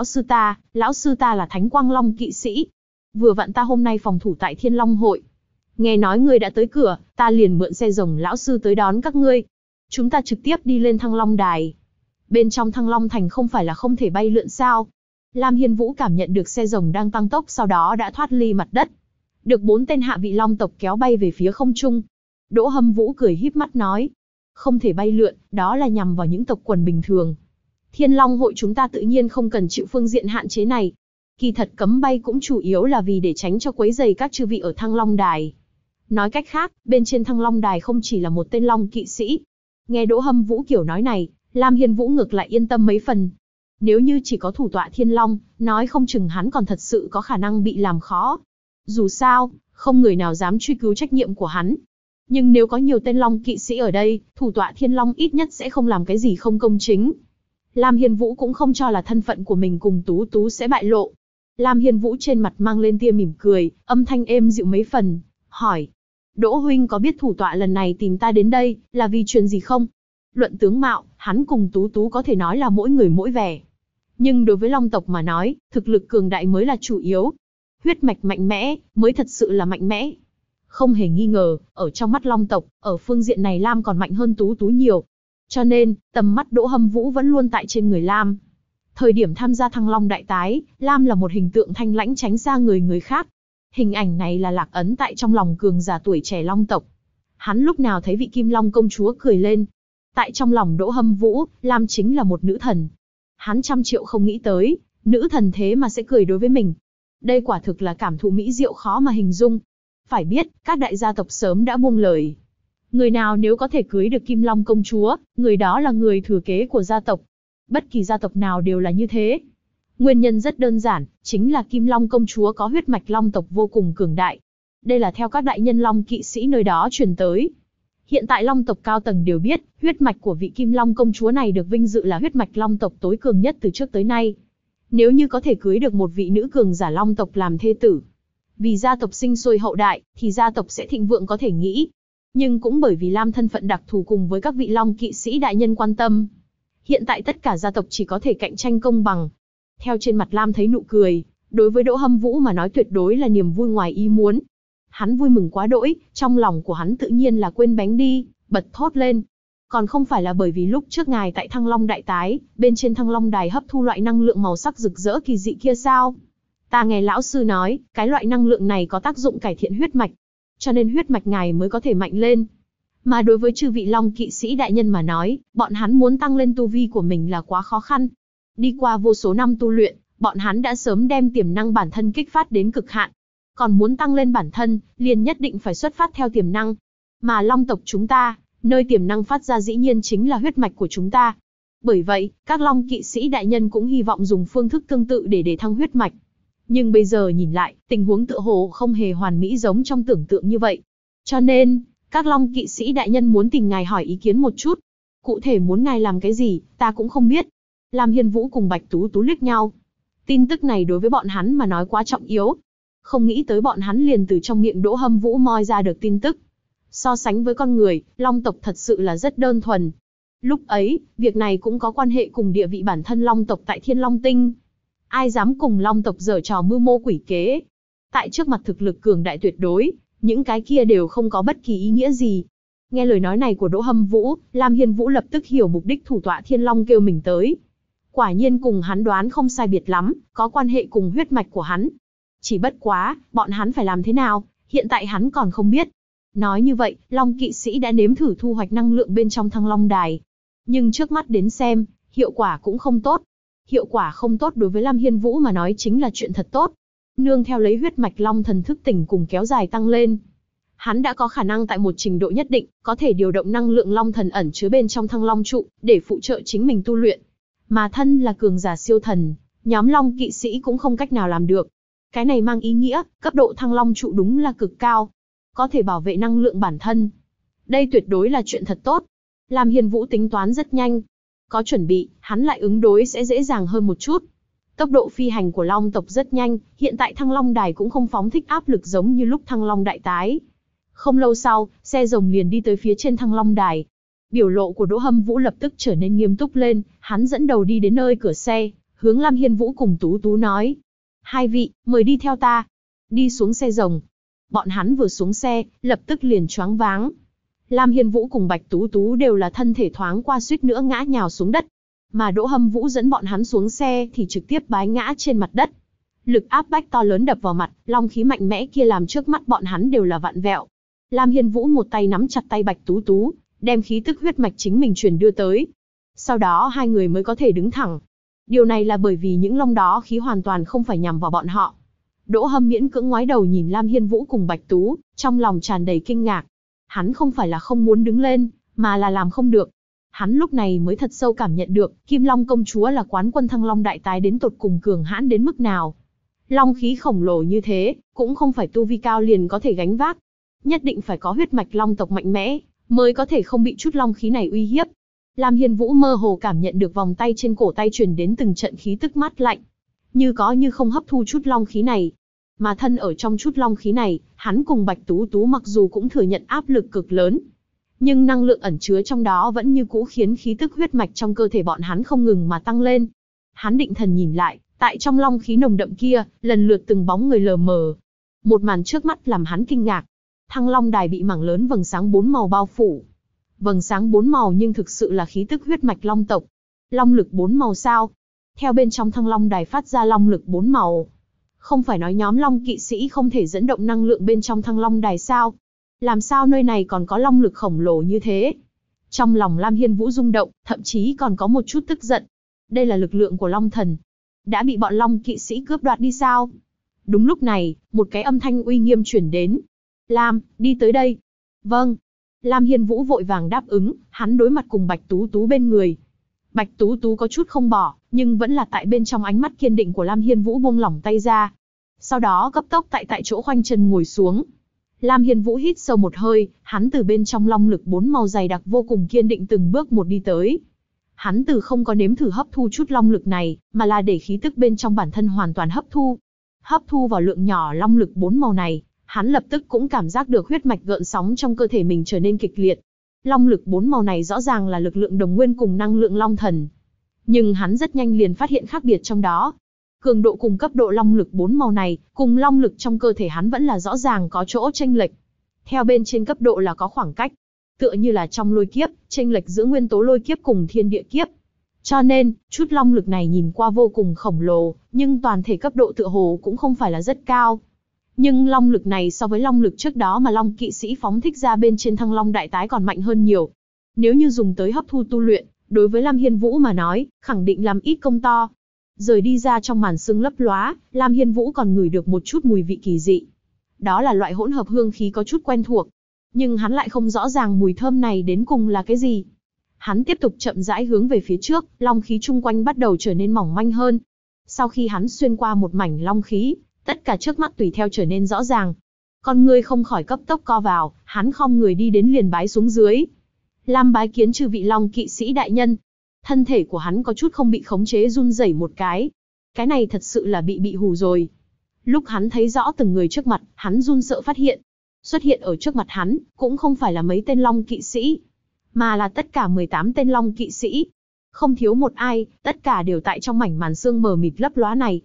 Speaker 1: sư ta là Thánh Quang Long kỵ sĩ. Vừa vặn ta hôm nay phòng thủ tại Thiên Long hội. Nghe nói ngươi đã tới cửa, ta liền mượn xe rồng lão sư tới đón các ngươi. Chúng ta trực tiếp đi lên Thăng Long Đài. Bên trong Thăng Long Thành không phải là không thể bay lượn sao? Lam Hiên Vũ cảm nhận được xe rồng đang tăng tốc sau đó đã thoát ly mặt đất. Được 4 tên hạ vị long tộc kéo bay về phía không trung. Đỗ Hâm Vũ cười híp mắt nói. Không thể bay lượn, đó là nhằm vào những tộc quần bình thường. Thiên Long hội chúng ta tự nhiên không cần chịu phương diện hạn chế này. Kỳ thật cấm bay cũng chủ yếu là vì để tránh cho quấy rầy các chư vị ở Thăng Long Đài. Nói cách khác, bên trên Thăng Long Đài không chỉ là một tên long kỵ sĩ. Nghe Đỗ Hâm Vũ kiểu nói này, Lam Hiên Vũ ngược lại yên tâm mấy phần. Nếu như chỉ có thủ tọa Thiên Long, nói không chừng hắn còn thật sự có khả năng bị làm khó. Dù sao, không người nào dám truy cứu trách nhiệm của hắn. Nhưng nếu có nhiều tên long kỵ sĩ ở đây, thủ tọa Thiên Long ít nhất sẽ không làm cái gì không công chính. Lam Hiên Vũ cũng không cho là thân phận của mình cùng Tú Tú sẽ bại lộ. Lam Hiên Vũ trên mặt mang lên tia mỉm cười, âm thanh êm dịu mấy phần, hỏi. Đỗ huynh có biết thủ tọa lần này tìm ta đến đây, là vì chuyện gì không? Luận tướng mạo, hắn cùng Tú Tú có thể nói là mỗi người mỗi vẻ. Nhưng đối với long tộc mà nói, thực lực cường đại mới là chủ yếu. Huyết mạch mạnh mẽ, mới thật sự là mạnh mẽ. Không hề nghi ngờ, ở trong mắt long tộc, ở phương diện này Lam còn mạnh hơn Tú Tú nhiều. Cho nên, tầm mắt Đỗ Hâm Vũ vẫn luôn tại trên người Lam. Thời điểm tham gia Thăng Long Đại Tái, Lam là một hình tượng thanh lãnh tránh xa người khác. Hình ảnh này là lạc ấn tại trong lòng cường giả tuổi trẻ long tộc. Hắn lúc nào thấy vị Kim Long công chúa cười lên. Tại trong lòng Đỗ Hâm Vũ, Lam chính là một nữ thần. Hắn trăm triệu không nghĩ tới, nữ thần thế mà sẽ cười đối với mình. Đây quả thực là cảm thụ mỹ diệu khó mà hình dung. Phải biết, các đại gia tộc sớm đã buông lời. Người nào nếu có thể cưới được Kim Long công chúa, người đó là người thừa kế của gia tộc. Bất kỳ gia tộc nào đều là như thế. Nguyên nhân rất đơn giản, chính là Kim Long công chúa có huyết mạch long tộc vô cùng cường đại. Đây là theo các đại nhân long kỵ sĩ nơi đó truyền tới. Hiện tại long tộc cao tầng đều biết, huyết mạch của vị Kim Long công chúa này được vinh dự là huyết mạch long tộc tối cường nhất từ trước tới nay. Nếu như có thể cưới được một vị nữ cường giả long tộc làm thê tử, vì gia tộc sinh sôi hậu đại, thì gia tộc sẽ thịnh vượng có thể nghĩ. Nhưng cũng bởi vì Lam thân phận đặc thù cùng với các vị long kỵ sĩ đại nhân quan tâm, hiện tại tất cả gia tộc chỉ có thể cạnh tranh công bằng. Theo trên mặt Lam thấy nụ cười, đối với Đỗ Hâm Vũ mà nói tuyệt đối là niềm vui ngoài ý muốn. Hắn vui mừng quá đỗi, trong lòng của hắn tự nhiên là quên bánh đi, bật thốt lên. Còn không phải là bởi vì lúc trước ngài tại Thăng Long Đại Tái, bên trên Thăng Long Đài hấp thu loại năng lượng màu sắc rực rỡ kỳ dị kia sao? Ta nghe lão sư nói, cái loại năng lượng này có tác dụng cải thiện huyết mạch, cho nên huyết mạch ngài mới có thể mạnh lên. Mà đối với chư vị long kỵ sĩ đại nhân mà nói, bọn hắn muốn tăng lên tu vi của mình là quá khó khăn. Đi qua vô số năm tu luyện, bọn hắn đã sớm đem tiềm năng bản thân kích phát đến cực hạn. Còn muốn tăng lên bản thân, liền nhất định phải xuất phát theo tiềm năng. Mà long tộc chúng ta, nơi tiềm năng phát ra dĩ nhiên chính là huyết mạch của chúng ta. Bởi vậy, các long kỵ sĩ đại nhân cũng hy vọng dùng phương thức tương tự để đề thăng huyết mạch. Nhưng bây giờ nhìn lại, tình huống tựa hồ không hề hoàn mỹ giống trong tưởng tượng như vậy. Cho nên, các long kỵ sĩ đại nhân muốn tìm ngài hỏi ý kiến một chút. Cụ thể muốn ngài làm cái gì, ta cũng không biết. Lam Hiên Vũ cùng Bạch Tú Tú liếc nhau. Tin tức này đối với bọn hắn mà nói quá trọng yếu. Không nghĩ tới bọn hắn liền từ trong miệng Đỗ Hâm Vũ moi ra được tin tức. So sánh với con người, long tộc thật sự là rất đơn thuần. Lúc ấy, việc này cũng có quan hệ cùng địa vị bản thân long tộc tại Thiên Long Tinh. Ai dám cùng long tộc giở trò mưu mô quỷ kế? Tại trước mặt thực lực cường đại tuyệt đối, những cái kia đều không có bất kỳ ý nghĩa gì. Nghe lời nói này của Đỗ Hâm Vũ, Lam Hiên Vũ lập tức hiểu mục đích thủ tọa Thiên Long kêu mình tới. Quả nhiên cùng hắn đoán không sai biệt lắm, có quan hệ cùng huyết mạch của hắn. Chỉ bất quá, bọn hắn phải làm thế nào, hiện tại hắn còn không biết. Nói như vậy, Long kỵ sĩ đã nếm thử thu hoạch năng lượng bên trong Thăng Long Đài. Nhưng trước mắt đến xem, hiệu quả cũng không tốt. Hiệu quả không tốt đối với Lam Hiên Vũ mà nói chính là chuyện thật tốt. Nương theo lấy huyết mạch long thần thức tỉnh cùng kéo dài tăng lên. Hắn đã có khả năng tại một trình độ nhất định, có thể điều động năng lượng long thần ẩn chứa bên trong Thăng Long trụ, để phụ trợ chính mình tu luyện. Mà thân là cường giả siêu thần, nhóm long kỵ sĩ cũng không cách nào làm được. Cái này mang ý nghĩa, cấp độ Thăng Long trụ đúng là cực cao. Có thể bảo vệ năng lượng bản thân. Đây tuyệt đối là chuyện thật tốt. Lam Hiên Vũ tính toán rất nhanh. Có chuẩn bị, hắn lại ứng đối sẽ dễ dàng hơn một chút. Tốc độ phi hành của long tộc rất nhanh, hiện tại Thăng Long Đài cũng không phóng thích áp lực giống như lúc Thăng Long Đại Tái. Không lâu sau, xe rồng liền đi tới phía trên Thăng Long Đài. Biểu lộ của Đỗ Hâm Vũ lập tức trở nên nghiêm túc lên, hắn dẫn đầu đi đến nơi cửa xe, hướng Lam Hiên Vũ cùng Tú Tú nói. Hai vị, mời đi theo ta. Đi xuống xe rồng. Bọn hắn vừa xuống xe, lập tức liền choáng váng. Lam Hiên Vũ cùng Bạch Tú Tú đều là thân thể thoáng qua suýt nữa ngã nhào xuống đất. Mà Đỗ Hâm Vũ dẫn bọn hắn xuống xe thì trực tiếp bái ngã trên mặt đất. Lực áp bách to lớn đập vào mặt, long khí mạnh mẽ kia làm trước mắt bọn hắn đều là vặn vẹo. Lam Hiên Vũ một tay nắm chặt tay Bạch Tú Tú, đem khí tức huyết mạch chính mình truyền đưa tới. Sau đó hai người mới có thể đứng thẳng. Điều này là bởi vì những long đó khí hoàn toàn không phải nhằm vào bọn họ. Đỗ Hâm miễn cưỡng ngoái đầu nhìn Lam Hiên Vũ cùng Bạch Tú, trong lòng tràn đầy kinh ngạc. Hắn không phải là không muốn đứng lên, mà là làm không được. Hắn lúc này mới thật sâu cảm nhận được, Kim Long công chúa là quán quân Thăng Long Đại Tái đến tột cùng cường hãn đến mức nào. Long khí khổng lồ như thế, cũng không phải tu vi cao liền có thể gánh vác. Nhất định phải có huyết mạch long tộc mạnh mẽ, mới có thể không bị chút long khí này uy hiếp. Lam Hiên Vũ mơ hồ cảm nhận được vòng tay trên cổ tay truyền đến từng trận khí tức mát lạnh. Như có như không hấp thu chút long khí này. Mà thân ở trong chút long khí này, hắn cùng Bạch Tú Tú mặc dù cũng thừa nhận áp lực cực lớn. Nhưng năng lượng ẩn chứa trong đó vẫn như cũ khiến khí tức huyết mạch trong cơ thể bọn hắn không ngừng mà tăng lên. Hắn định thần nhìn lại, tại trong long khí nồng đậm kia, lần lượt từng bóng người lờ mờ. Một màn trước mắt làm hắn kinh ngạc. Thăng Long Đài bị mảng lớn vầng sáng 4 màu bao phủ. Vầng sáng 4 màu nhưng thực sự là khí tức huyết mạch long tộc. Long lực 4 màu sao? Theo bên trong Thăng Long Đài phát ra long lực 4 màu. Không phải nói nhóm long kỵ sĩ không thể dẫn động năng lượng bên trong Thăng Long Đài sao? Làm sao nơi này còn có long lực khổng lồ như thế? Trong lòng Lam Hiên Vũ rung động, thậm chí còn có một chút tức giận. Đây là lực lượng của long thần. Đã bị bọn long kỵ sĩ cướp đoạt đi sao? Đúng lúc này, một cái âm thanh uy nghiêm truyền đến. Lam, đi tới đây. Vâng. Lam Hiên Vũ vội vàng đáp ứng, hắn đối mặt cùng Bạch Tú Tú bên người. Bạch Tú Tú có chút không bỏ, nhưng vẫn là tại bên trong ánh mắt kiên định của Lam Hiên Vũ buông lỏng tay ra. Sau đó cấp tốc tại chỗ khoanh chân ngồi xuống. Lam Hiên Vũ hít sâu một hơi, hắn từ bên trong long lực 4 màu dày đặc vô cùng kiên định từng bước một đi tới. Hắn từ không có nếm thử hấp thu chút long lực này, mà là để khí tức bên trong bản thân hoàn toàn hấp thu. Hấp thu vào lượng nhỏ long lực 4 màu này, hắn lập tức cũng cảm giác được huyết mạch gợn sóng trong cơ thể mình trở nên kịch liệt. Long lực 4 màu này rõ ràng là lực lượng đồng nguyên cùng năng lượng long thần. Nhưng hắn rất nhanh liền phát hiện khác biệt trong đó. Cường độ cùng cấp độ long lực 4 màu này, cùng long lực trong cơ thể hắn vẫn là rõ ràng có chỗ chênh lệch. Theo bên trên cấp độ là có khoảng cách. Tựa như là trong lôi kiếp, chênh lệch giữa nguyên tố lôi kiếp cùng thiên địa kiếp. Cho nên, chút long lực này nhìn qua vô cùng khổng lồ, nhưng toàn thể cấp độ tựa hồ cũng không phải là rất cao. Nhưng long lực này so với long lực trước đó mà long kỵ sĩ phóng thích ra bên trên Thăng Long Đại Tái còn mạnh hơn nhiều. Nếu như dùng tới hấp thu tu luyện, đối với Lam Hiên Vũ mà nói, khẳng định làm ít công to. Rời đi ra trong màn sương lấp lóa, Lam Hiên Vũ còn ngửi được một chút mùi vị kỳ dị. Đó là loại hỗn hợp hương khí có chút quen thuộc. Nhưng hắn lại không rõ ràng mùi thơm này đến cùng là cái gì. Hắn tiếp tục chậm rãi hướng về phía trước, long khí chung quanh bắt đầu trở nên mỏng manh hơn. Sau khi hắn xuyên qua một mảnh long khí, tất cả trước mắt tùy theo trở nên rõ ràng. Con ngươi không khỏi cấp tốc co vào, hắn khom người đi đến liền bái xuống dưới. Lam bái kiến chư vị long kỵ sĩ đại nhân. Thân thể của hắn có chút không bị khống chế run rẩy một cái. Cái này thật sự là bị hù rồi. Lúc hắn thấy rõ từng người trước mặt, hắn run sợ phát hiện. Xuất hiện ở trước mặt hắn, cũng không phải là mấy tên long kỵ sĩ, mà là tất cả 18 tên long kỵ sĩ. Không thiếu một ai, tất cả đều tại trong mảnh màn sương mờ mịt lấp lóa này.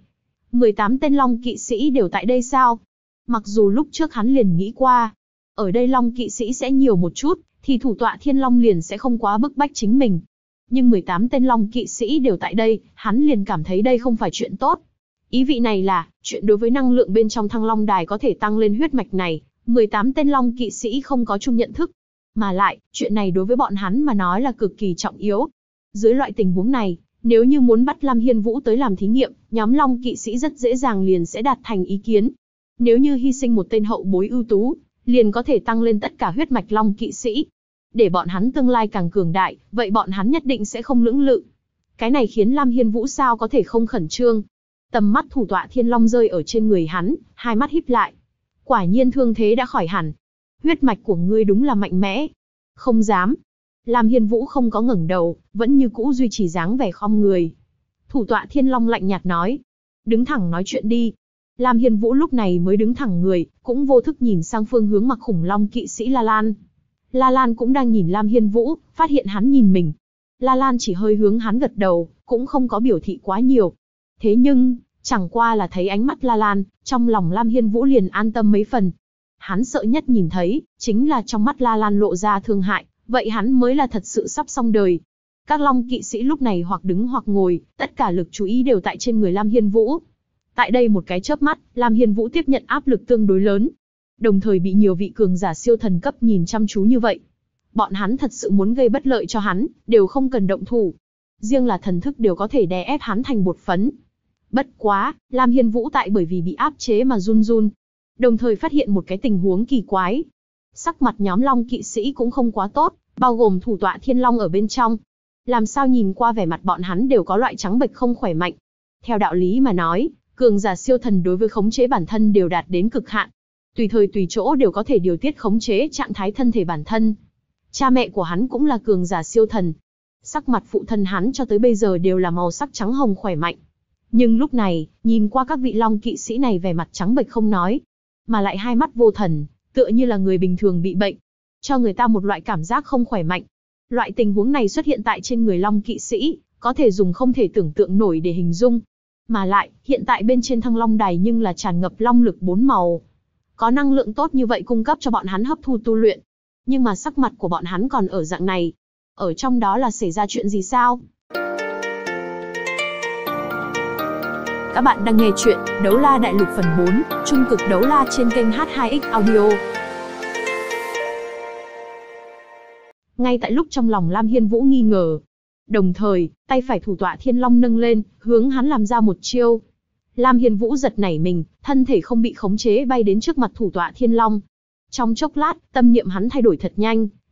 Speaker 1: 18 tên long kỵ sĩ đều tại đây sao? Mặc dù lúc trước hắn liền nghĩ qua, ở đây long kỵ sĩ sẽ nhiều một chút, thì thủ tọa thiên long liền sẽ không quá bức bách chính mình. Nhưng 18 tên long kỵ sĩ đều tại đây, hắn liền cảm thấy đây không phải chuyện tốt. Ý vị này là, chuyện đối với năng lượng bên trong Thăng Long Đài có thể tăng lên huyết mạch này, 18 tên long kỵ sĩ không có chung nhận thức. Mà lại, chuyện này đối với bọn hắn mà nói là cực kỳ trọng yếu. Dưới loại tình huống này, nếu như muốn bắt Lam Hiên Vũ tới làm thí nghiệm, nhóm long kỵ sĩ rất dễ dàng liền sẽ đạt thành ý kiến. Nếu như hy sinh một tên hậu bối ưu tú, liền có thể tăng lên tất cả huyết mạch long kỵ sĩ. Để bọn hắn tương lai càng cường đại, vậy bọn hắn nhất định sẽ không lưỡng lự. Cái này khiến Lam Hiên Vũ sao có thể không khẩn trương. Tầm mắt thủ tọa thiên long rơi ở trên người hắn, hai mắt híp lại. Quả nhiên thương thế đã khỏi hẳn. Huyết mạch của ngươi đúng là mạnh mẽ. Không dám. Lam Hiên Vũ không có ngẩng đầu, vẫn như cũ duy trì dáng vẻ khom người. Thủ tọa thiên long lạnh nhạt nói. Đứng thẳng nói chuyện đi. Lam Hiên Vũ lúc này mới đứng thẳng người, cũng vô thức nhìn sang phương hướng mặc khủng long kỵ sĩ La Lan. La Lan cũng đang nhìn Lam Hiên Vũ, phát hiện hắn nhìn mình. La Lan chỉ hơi hướng hắn gật đầu, cũng không có biểu thị quá nhiều. Thế nhưng, chẳng qua là thấy ánh mắt La Lan, trong lòng Lam Hiên Vũ liền an tâm mấy phần. Hắn sợ nhất nhìn thấy, chính là trong mắt La Lan lộ ra thương hại, vậy hắn mới là thật sự sắp xong đời. Các long kỵ sĩ lúc này hoặc đứng hoặc ngồi, tất cả lực chú ý đều tại trên người Lam Hiên Vũ. Tại đây một cái chớp mắt, Lam Hiên Vũ tiếp nhận áp lực tương đối lớn. Đồng thời bị nhiều vị cường giả siêu thần cấp nhìn chăm chú như vậy. Bọn hắn thật sự muốn gây bất lợi cho hắn, đều không cần động thủ. Riêng là thần thức đều có thể đè ép hắn thành bột phấn. Bất quá, Lam Hiên Vũ tại bởi vì bị áp chế mà run run. Đồng thời phát hiện một cái tình huống kỳ quái. Sắc mặt nhóm long kỵ sĩ cũng không quá tốt, bao gồm thủ tọa thiên long ở bên trong. Làm sao nhìn qua vẻ mặt bọn hắn đều có loại trắng bệch không khỏe mạnh. Theo đạo lý mà nói, cường giả siêu thần đối với khống chế bản thân đều đạt đến cực hạn. Tùy thời tùy chỗ đều có thể điều tiết khống chế trạng thái thân thể bản thân. Cha mẹ của hắn cũng là cường giả siêu thần. Sắc mặt phụ thân hắn cho tới bây giờ đều là màu sắc trắng hồng khỏe mạnh. Nhưng lúc này, nhìn qua các vị long kỵ sĩ này vẻ mặt trắng bệch không nói, mà lại hai mắt vô thần, tựa như là người bình thường bị bệnh, cho người ta một loại cảm giác không khỏe mạnh. Loại tình huống này xuất hiện tại trên người long kỵ sĩ, có thể dùng không thể tưởng tượng nổi để hình dung. Mà lại, hiện tại bên trên Thăng Long Đài nhưng là tràn ngập long lực 4 màu. Có năng lượng tốt như vậy cung cấp cho bọn hắn hấp thu tu luyện. Nhưng mà sắc mặt của bọn hắn còn ở dạng này. Ở trong đó là xảy ra chuyện gì sao? Các bạn đang nghe chuyện Đấu La Đại Lục phần 4, Trung cực đấu la trên kênh H2X Audio. Ngay tại lúc trong lòng Lam Hiên Vũ nghi ngờ, đồng thời, tay phải thủ tọa thiên long nâng lên, hướng hắn làm ra một chiêu. Lam Hiên Vũ giật nảy mình, thân thể không bị khống chế bay đến trước mặt thủ tọa thiên long. Trong chốc lát, tâm niệm hắn thay đổi thật nhanh,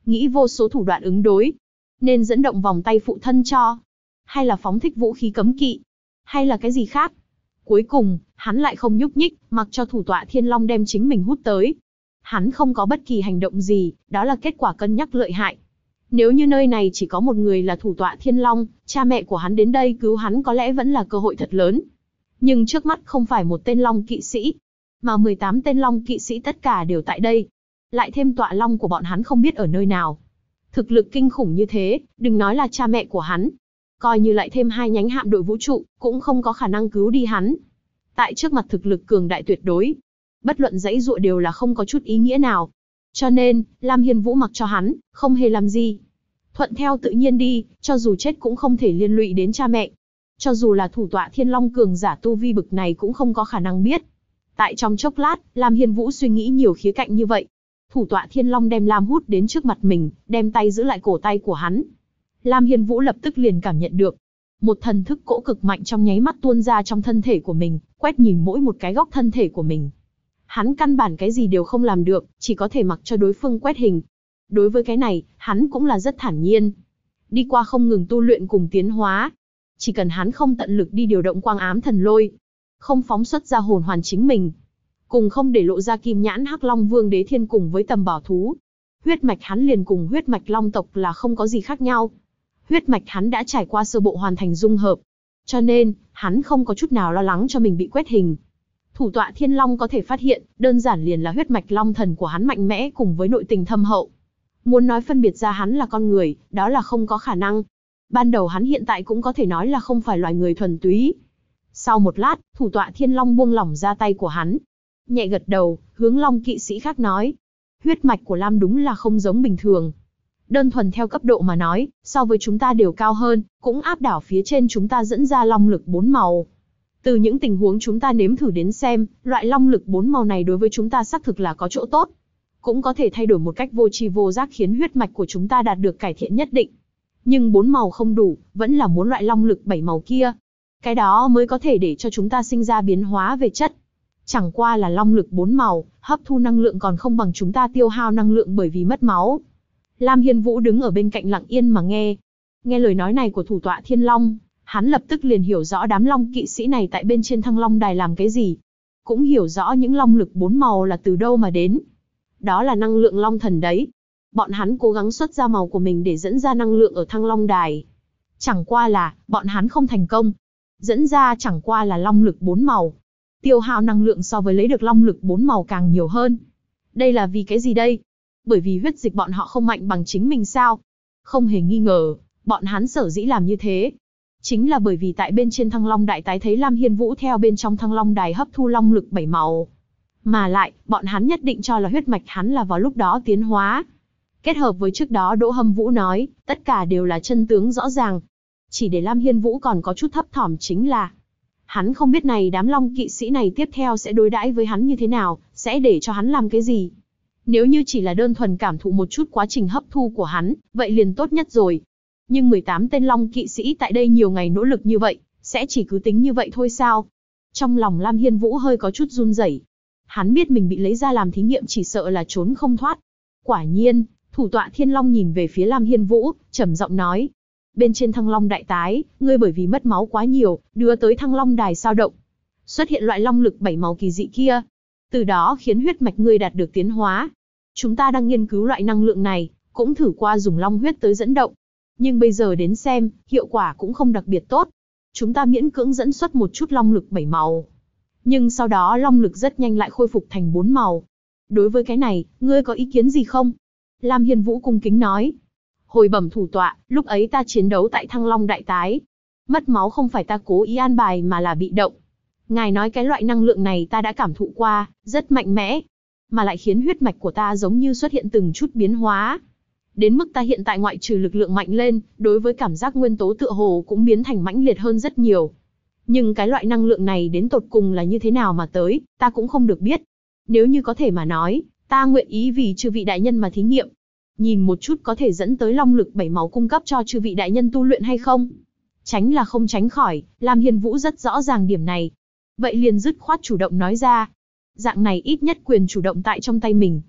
Speaker 1: nghĩ vô số thủ đoạn ứng đối. Nên dẫn động vòng tay phụ thân cho? Hay là phóng thích vũ khí cấm kỵ? Hay là cái gì khác? Cuối cùng, hắn lại không nhúc nhích, mặc cho thủ tọa Thiên Long đem chính mình hút tới. Hắn không có bất kỳ hành động gì, đó là kết quả cân nhắc lợi hại. Nếu như nơi này chỉ có một người là thủ tọa Thiên Long, cha mẹ của hắn đến đây cứu hắn có lẽ vẫn là cơ hội thật lớn. Nhưng trước mắt không phải một tên Long kỵ sĩ, mà 18 tên Long kỵ sĩ tất cả đều tại đây. Lại thêm tọa Long của bọn hắn không biết ở nơi nào. Thực lực kinh khủng như thế, đừng nói là cha mẹ của hắn. Coi như lại thêm 2 nhánh hạm đội vũ trụ, cũng không có khả năng cứu đi hắn. Tại trước mặt thực lực cường đại tuyệt đối, bất luận dãy dụa đều là không có chút ý nghĩa nào. Cho nên, Lam Hiên Vũ mặc cho hắn, không hề làm gì. Thuận theo tự nhiên đi, cho dù chết cũng không thể liên lụy đến cha mẹ. Cho dù là thủ tọa Thiên Long cường giả tu vi bực này cũng không có khả năng biết. Tại trong chốc lát, Lam Hiên Vũ suy nghĩ nhiều khía cạnh như vậy. Thủ tọa Thiên Long đem Lam hút đến trước mặt mình, đem tay giữ lại cổ tay của hắn. Lam Hiên Vũ lập tức liền cảm nhận được. Một thần thức cỗ cực mạnh trong nháy mắt tuôn ra trong thân thể của mình, quét nhìn mỗi một cái góc thân thể của mình. Hắn căn bản cái gì đều không làm được, chỉ có thể mặc cho đối phương quét hình. Đối với cái này, hắn cũng là rất thản nhiên. Đi qua không ngừng tu luyện cùng tiến hóa. Chỉ cần hắn không tận lực đi điều động quang ám thần lôi, không phóng xuất ra hồn hoàn chính mình, cùng không để lộ ra kim nhãn Hắc Long Vương Đế Thiên cùng với tầm bảo thú. Huyết mạch hắn liền cùng huyết mạch Long tộc là không có gì khác nhau. Huyết mạch hắn đã trải qua sơ bộ hoàn thành dung hợp. Cho nên, hắn không có chút nào lo lắng cho mình bị quét hình. Thủ tọa Thiên Long có thể phát hiện, đơn giản liền là huyết mạch Long thần của hắn mạnh mẽ cùng với nội tình thâm hậu. Muốn nói phân biệt ra hắn là con người, đó là không có khả năng. Ban đầu hắn hiện tại cũng có thể nói là không phải loài người thuần túy. Sau một lát, thủ tọa Thiên Long buông lỏng ra tay của hắn. Nhẹ gật đầu, hướng Long kỵ sĩ khác nói. Huyết mạch của Lam đúng là không giống bình thường. Đơn thuần theo cấp độ mà nói, so với chúng ta đều cao hơn, cũng áp đảo phía trên chúng ta dẫn ra long lực 4 màu. Từ những tình huống chúng ta nếm thử đến xem, loại long lực 4 màu này đối với chúng ta xác thực là có chỗ tốt. Cũng có thể thay đổi một cách vô tri vô giác khiến huyết mạch của chúng ta đạt được cải thiện nhất định. Nhưng 4 màu không đủ, vẫn là muốn loại long lực 7 màu kia. Cái đó mới có thể để cho chúng ta sinh ra biến hóa về chất. Chẳng qua là long lực 4 màu, hấp thu năng lượng còn không bằng chúng ta tiêu hao năng lượng bởi vì mất máu. Lam Hiên Vũ đứng ở bên cạnh lặng yên mà nghe. Nghe lời nói này của thủ tọa Thiên Long, hắn lập tức liền hiểu rõ đám long kỵ sĩ này tại bên trên Thăng Long Đài làm cái gì. Cũng hiểu rõ những long lực 4 màu là từ đâu mà đến. Đó là năng lượng long thần đấy. Bọn hắn cố gắng xuất ra màu của mình để dẫn ra năng lượng ở Thăng Long Đài. Chẳng qua là, bọn hắn không thành công. Dẫn ra chẳng qua là long lực 4 màu. Tiêu hao năng lượng so với lấy được long lực 4 màu càng nhiều hơn. Đây là vì cái gì đây? Bởi vì huyết dịch bọn họ không mạnh bằng chính mình sao? Không hề nghi ngờ, bọn hắn sở dĩ làm như thế. Chính là bởi vì tại bên trên Thăng Long Đại tái thấy Lam Hiên Vũ theo bên trong Thăng Long Đài hấp thu long lực 7 màu. Mà lại, bọn hắn nhất định cho là huyết mạch hắn là vào lúc đó tiến hóa. Kết hợp với trước đó Đỗ Hâm Vũ nói, tất cả đều là chân tướng rõ ràng. Chỉ để Lam Hiên Vũ còn có chút thấp thỏm chính là hắn không biết này đám long kỵ sĩ này tiếp theo sẽ đối đãi với hắn như thế nào, sẽ để cho hắn làm cái gì. Nếu như chỉ là đơn thuần cảm thụ một chút quá trình hấp thu của hắn, vậy liền tốt nhất rồi. Nhưng 18 tên long kỵ sĩ tại đây nhiều ngày nỗ lực như vậy, sẽ chỉ cứ tính như vậy thôi sao? Trong lòng Lam Hiên Vũ hơi có chút run rẩy. Hắn biết mình bị lấy ra làm thí nghiệm chỉ sợ là trốn không thoát. Quả nhiên, thủ tọa Thiên Long nhìn về phía Lam Hiên Vũ, trầm giọng nói. Bên trên Thăng Long Đại tái, ngươi bởi vì mất máu quá nhiều, đưa tới Thăng Long Đài sao động. Xuất hiện loại long lực 7 màu kỳ dị kia. Từ đó khiến huyết mạch ngươi đạt được tiến hóa. Chúng ta đang nghiên cứu loại năng lượng này, cũng thử qua dùng long huyết tới dẫn động. Nhưng bây giờ đến xem, hiệu quả cũng không đặc biệt tốt. Chúng ta miễn cưỡng dẫn xuất một chút long lực 7 màu. Nhưng sau đó long lực rất nhanh lại khôi phục thành 4 màu. Đối với cái này, ngươi có ý kiến gì không? Lam Hiên Vũ cung kính nói. Hồi bẩm thủ tọa, lúc ấy ta chiến đấu tại Thăng Long Đại tái. Mất máu không phải ta cố ý an bài mà là bị động. Ngài nói cái loại năng lượng này ta đã cảm thụ qua, rất mạnh mẽ. Mà lại khiến huyết mạch của ta giống như xuất hiện từng chút biến hóa. Đến mức ta hiện tại ngoại trừ lực lượng mạnh lên, đối với cảm giác nguyên tố tựa hồ cũng biến thành mãnh liệt hơn rất nhiều. Nhưng cái loại năng lượng này đến tột cùng là như thế nào mà tới, ta cũng không được biết. Nếu như có thể mà nói, ta nguyện ý vì chư vị đại nhân mà thí nghiệm. Nhìn một chút có thể dẫn tới long lực 7 màu cung cấp cho chư vị đại nhân tu luyện hay không? Tránh là không tránh khỏi, Lam Hiên Vũ rất rõ ràng điểm này. Vậy liền dứt khoát chủ động nói ra. Dạng này ít nhất quyền chủ động tại trong tay mình.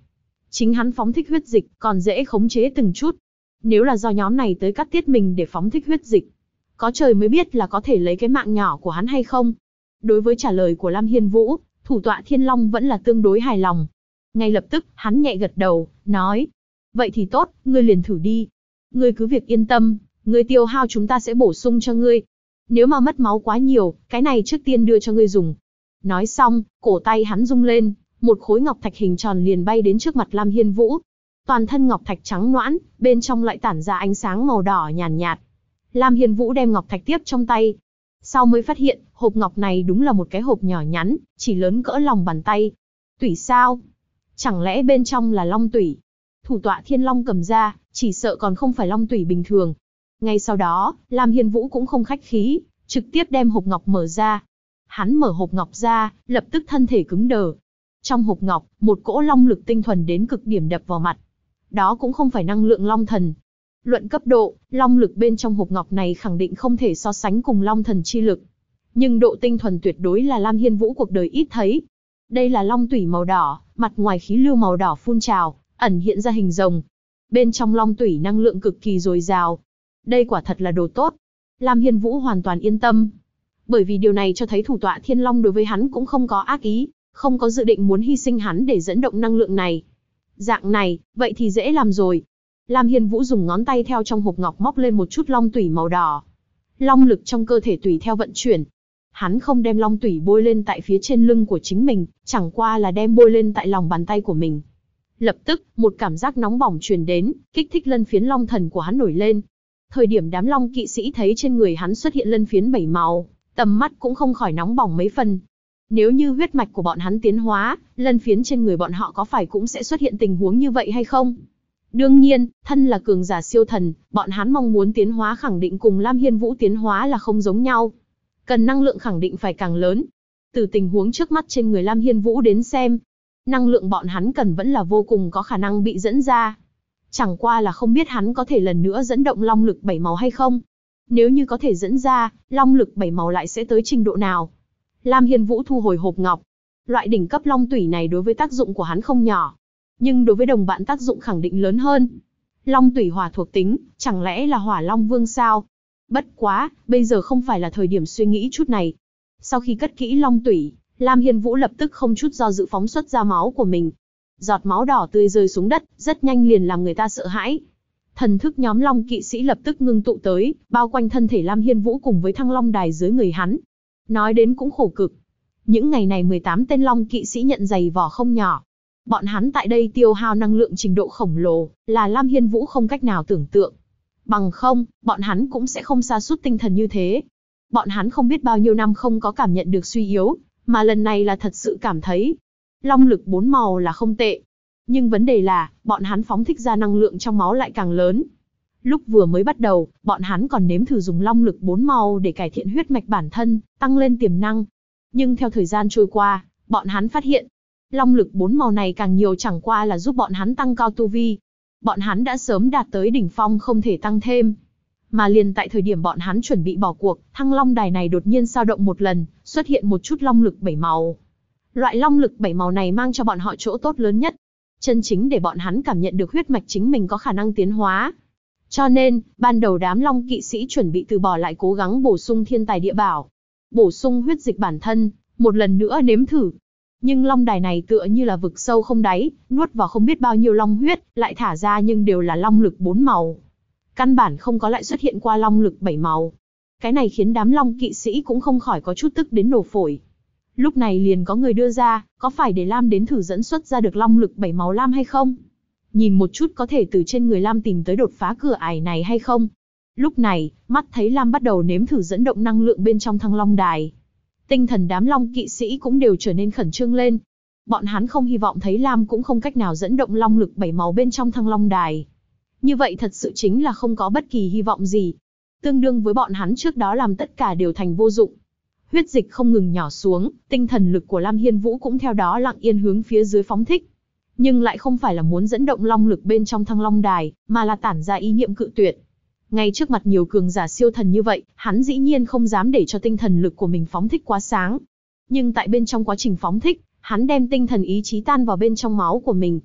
Speaker 1: Chính hắn phóng thích huyết dịch, còn dễ khống chế từng chút. Nếu là do nhóm này tới cắt tiết mình để phóng thích huyết dịch, có trời mới biết là có thể lấy cái mạng nhỏ của hắn hay không. Đối với trả lời của Lam Hiên Vũ, thủ tọa Thiên Long vẫn là tương đối hài lòng. Ngay lập tức, hắn nhẹ gật đầu, nói. Vậy thì tốt, ngươi liền thử đi. Ngươi cứ việc yên tâm, ngươi tiêu hao chúng ta sẽ bổ sung cho ngươi. Nếu mà mất máu quá nhiều, cái này trước tiên đưa cho ngươi dùng. Nói xong, cổ tay hắn rung lên, một khối ngọc thạch hình tròn liền bay đến trước mặt Lam Hiên Vũ. Toàn thân ngọc thạch trắng nõn, bên trong lại tản ra ánh sáng màu đỏ nhàn nhạt. Lam Hiên Vũ đem ngọc thạch tiếp trong tay. Sau mới phát hiện, hộp ngọc này đúng là một cái hộp nhỏ nhắn, chỉ lớn cỡ lòng bàn tay. Tủy sao? Chẳng lẽ bên trong là long tủy? Thủ tọa Thiên Long cầm ra, chỉ sợ còn không phải long tủy bình thường. Ngay sau đó, Lam Hiên Vũ cũng không khách khí, trực tiếp đem hộp ngọc mở ra. Hắn mở hộp ngọc ra, lập tức thân thể cứng đờ. Trong hộp ngọc, một cỗ long lực tinh thuần đến cực điểm đập vào mặt. Đó cũng không phải năng lượng long thần. Luận cấp độ, long lực bên trong hộp ngọc này khẳng định không thể so sánh cùng long thần chi lực. Nhưng độ tinh thuần tuyệt đối là Lam Hiên Vũ cuộc đời ít thấy. Đây là long tủy màu đỏ, mặt ngoài khí lưu màu đỏ phun trào, ẩn hiện ra hình rồng. Bên trong long tủy năng lượng cực kỳ dồi dào. Đây quả thật là đồ tốt. Lam Hiên Vũ hoàn toàn yên tâm. Bởi vì điều này cho thấy thủ tọa Thiên Long đối với hắn cũng không có ác ý, không có dự định muốn hy sinh hắn để dẫn động năng lượng này. Dạng này, vậy thì dễ làm rồi. Lam Hiên Vũ dùng ngón tay theo trong hộp ngọc móc lên một chút long tủy màu đỏ. Long lực trong cơ thể tùy theo vận chuyển. Hắn không đem long tủy bôi lên tại phía trên lưng của chính mình, chẳng qua là đem bôi lên tại lòng bàn tay của mình. Lập tức, một cảm giác nóng bỏng truyền đến, kích thích lân phiến long thần của hắn nổi lên. Thời điểm đám long kỵ sĩ thấy trên người hắn xuất hiện lân phiến 7 màu, tầm mắt cũng không khỏi nóng bỏng mấy phần. Nếu như huyết mạch của bọn hắn tiến hóa, lân phiến trên người bọn họ có phải cũng sẽ xuất hiện tình huống như vậy hay không? Đương nhiên, thân là cường giả siêu thần, bọn hắn mong muốn tiến hóa khẳng định cùng Lam Hiên Vũ tiến hóa là không giống nhau. Cần năng lượng khẳng định phải càng lớn. Từ tình huống trước mắt trên người Lam Hiên Vũ đến xem, năng lượng bọn hắn cần vẫn là vô cùng có khả năng bị dẫn ra. Chẳng qua là không biết hắn có thể lần nữa dẫn động long lực 7 màu hay không. Nếu như có thể dẫn ra, long lực 7 màu lại sẽ tới trình độ nào? Lam Hiên Vũ thu hồi hộp ngọc. Loại đỉnh cấp long tủy này đối với tác dụng của hắn không nhỏ, nhưng đối với đồng bạn tác dụng khẳng định lớn hơn. Long tủy hỏa thuộc tính, chẳng lẽ là Hỏa Long Vương sao? Bất quá, bây giờ không phải là thời điểm suy nghĩ chút này. Sau khi cất kỹ long tủy, Lam Hiên Vũ lập tức không chút do dự phóng xuất ra máu của mình. Giọt máu đỏ tươi rơi xuống đất, rất nhanh liền làm người ta sợ hãi. Thần thức nhóm long kỵ sĩ lập tức ngưng tụ tới, bao quanh thân thể Lam Hiên Vũ cùng với Thăng Long Đài dưới người hắn. Nói đến cũng khổ cực. Những ngày này 18 tên long kỵ sĩ nhận giày vò không nhỏ. Bọn hắn tại đây tiêu hao năng lượng trình độ khổng lồ, là Lam Hiên Vũ không cách nào tưởng tượng. Bằng không, bọn hắn cũng sẽ không sa sút tinh thần như thế. Bọn hắn không biết bao nhiêu năm không có cảm nhận được suy yếu, mà lần này là thật sự cảm thấy. Long lực 4 màu là không tệ. Nhưng vấn đề là, bọn hắn phóng thích ra năng lượng trong máu lại càng lớn. Lúc vừa mới bắt đầu, bọn hắn còn nếm thử dùng long lực 4 màu để cải thiện huyết mạch bản thân, tăng lên tiềm năng. Nhưng theo thời gian trôi qua, bọn hắn phát hiện, long lực 4 màu này càng nhiều chẳng qua là giúp bọn hắn tăng cao tu vi. Bọn hắn đã sớm đạt tới đỉnh phong không thể tăng thêm. Mà liền tại thời điểm bọn hắn chuẩn bị bỏ cuộc, Thăng Long Đài này đột nhiên dao động một lần, xuất hiện một chút long lực 7 màu. Loại long lực 7 màu này mang cho bọn họ chỗ tốt lớn nhất. Chân chính để bọn hắn cảm nhận được huyết mạch chính mình có khả năng tiến hóa. Cho nên, ban đầu đám long kỵ sĩ chuẩn bị từ bỏ lại cố gắng bổ sung thiên tài địa bảo. Bổ sung huyết dịch bản thân, một lần nữa nếm thử. Nhưng long đài này tựa như là vực sâu không đáy, nuốt vào không biết bao nhiêu long huyết, lại thả ra nhưng đều là long lực 4 màu. Căn bản không có lại xuất hiện qua long lực 7 màu. Cái này khiến đám long kỵ sĩ cũng không khỏi có chút tức đến nổ phổi. Lúc này liền có người đưa ra, có phải để Lam đến thử dẫn xuất ra được long lực 7 màu Lam hay không? Nhìn một chút có thể từ trên người Lam tìm tới đột phá cửa ải này hay không? Lúc này, mắt thấy Lam bắt đầu nếm thử dẫn động năng lượng bên trong Thăng Long Đài. Tinh thần đám long kỵ sĩ cũng đều trở nên khẩn trương lên. Bọn hắn không hy vọng thấy Lam cũng không cách nào dẫn động long lực 7 màu bên trong Thăng Long Đài. Như vậy thật sự chính là không có bất kỳ hy vọng gì. Tương đương với bọn hắn trước đó làm tất cả đều thành vô dụng. Huyết dịch không ngừng nhỏ xuống, tinh thần lực của Lam Hiên Vũ cũng theo đó lặng yên hướng phía dưới phóng thích. Nhưng lại không phải là muốn dẫn động long lực bên trong Thăng Long Đài, mà là tản ra ý niệm cự tuyệt. Ngay trước mặt nhiều cường giả siêu thần như vậy, hắn dĩ nhiên không dám để cho tinh thần lực của mình phóng thích quá sáng. Nhưng tại bên trong quá trình phóng thích, hắn đem tinh thần ý chí tan vào bên trong máu của mình.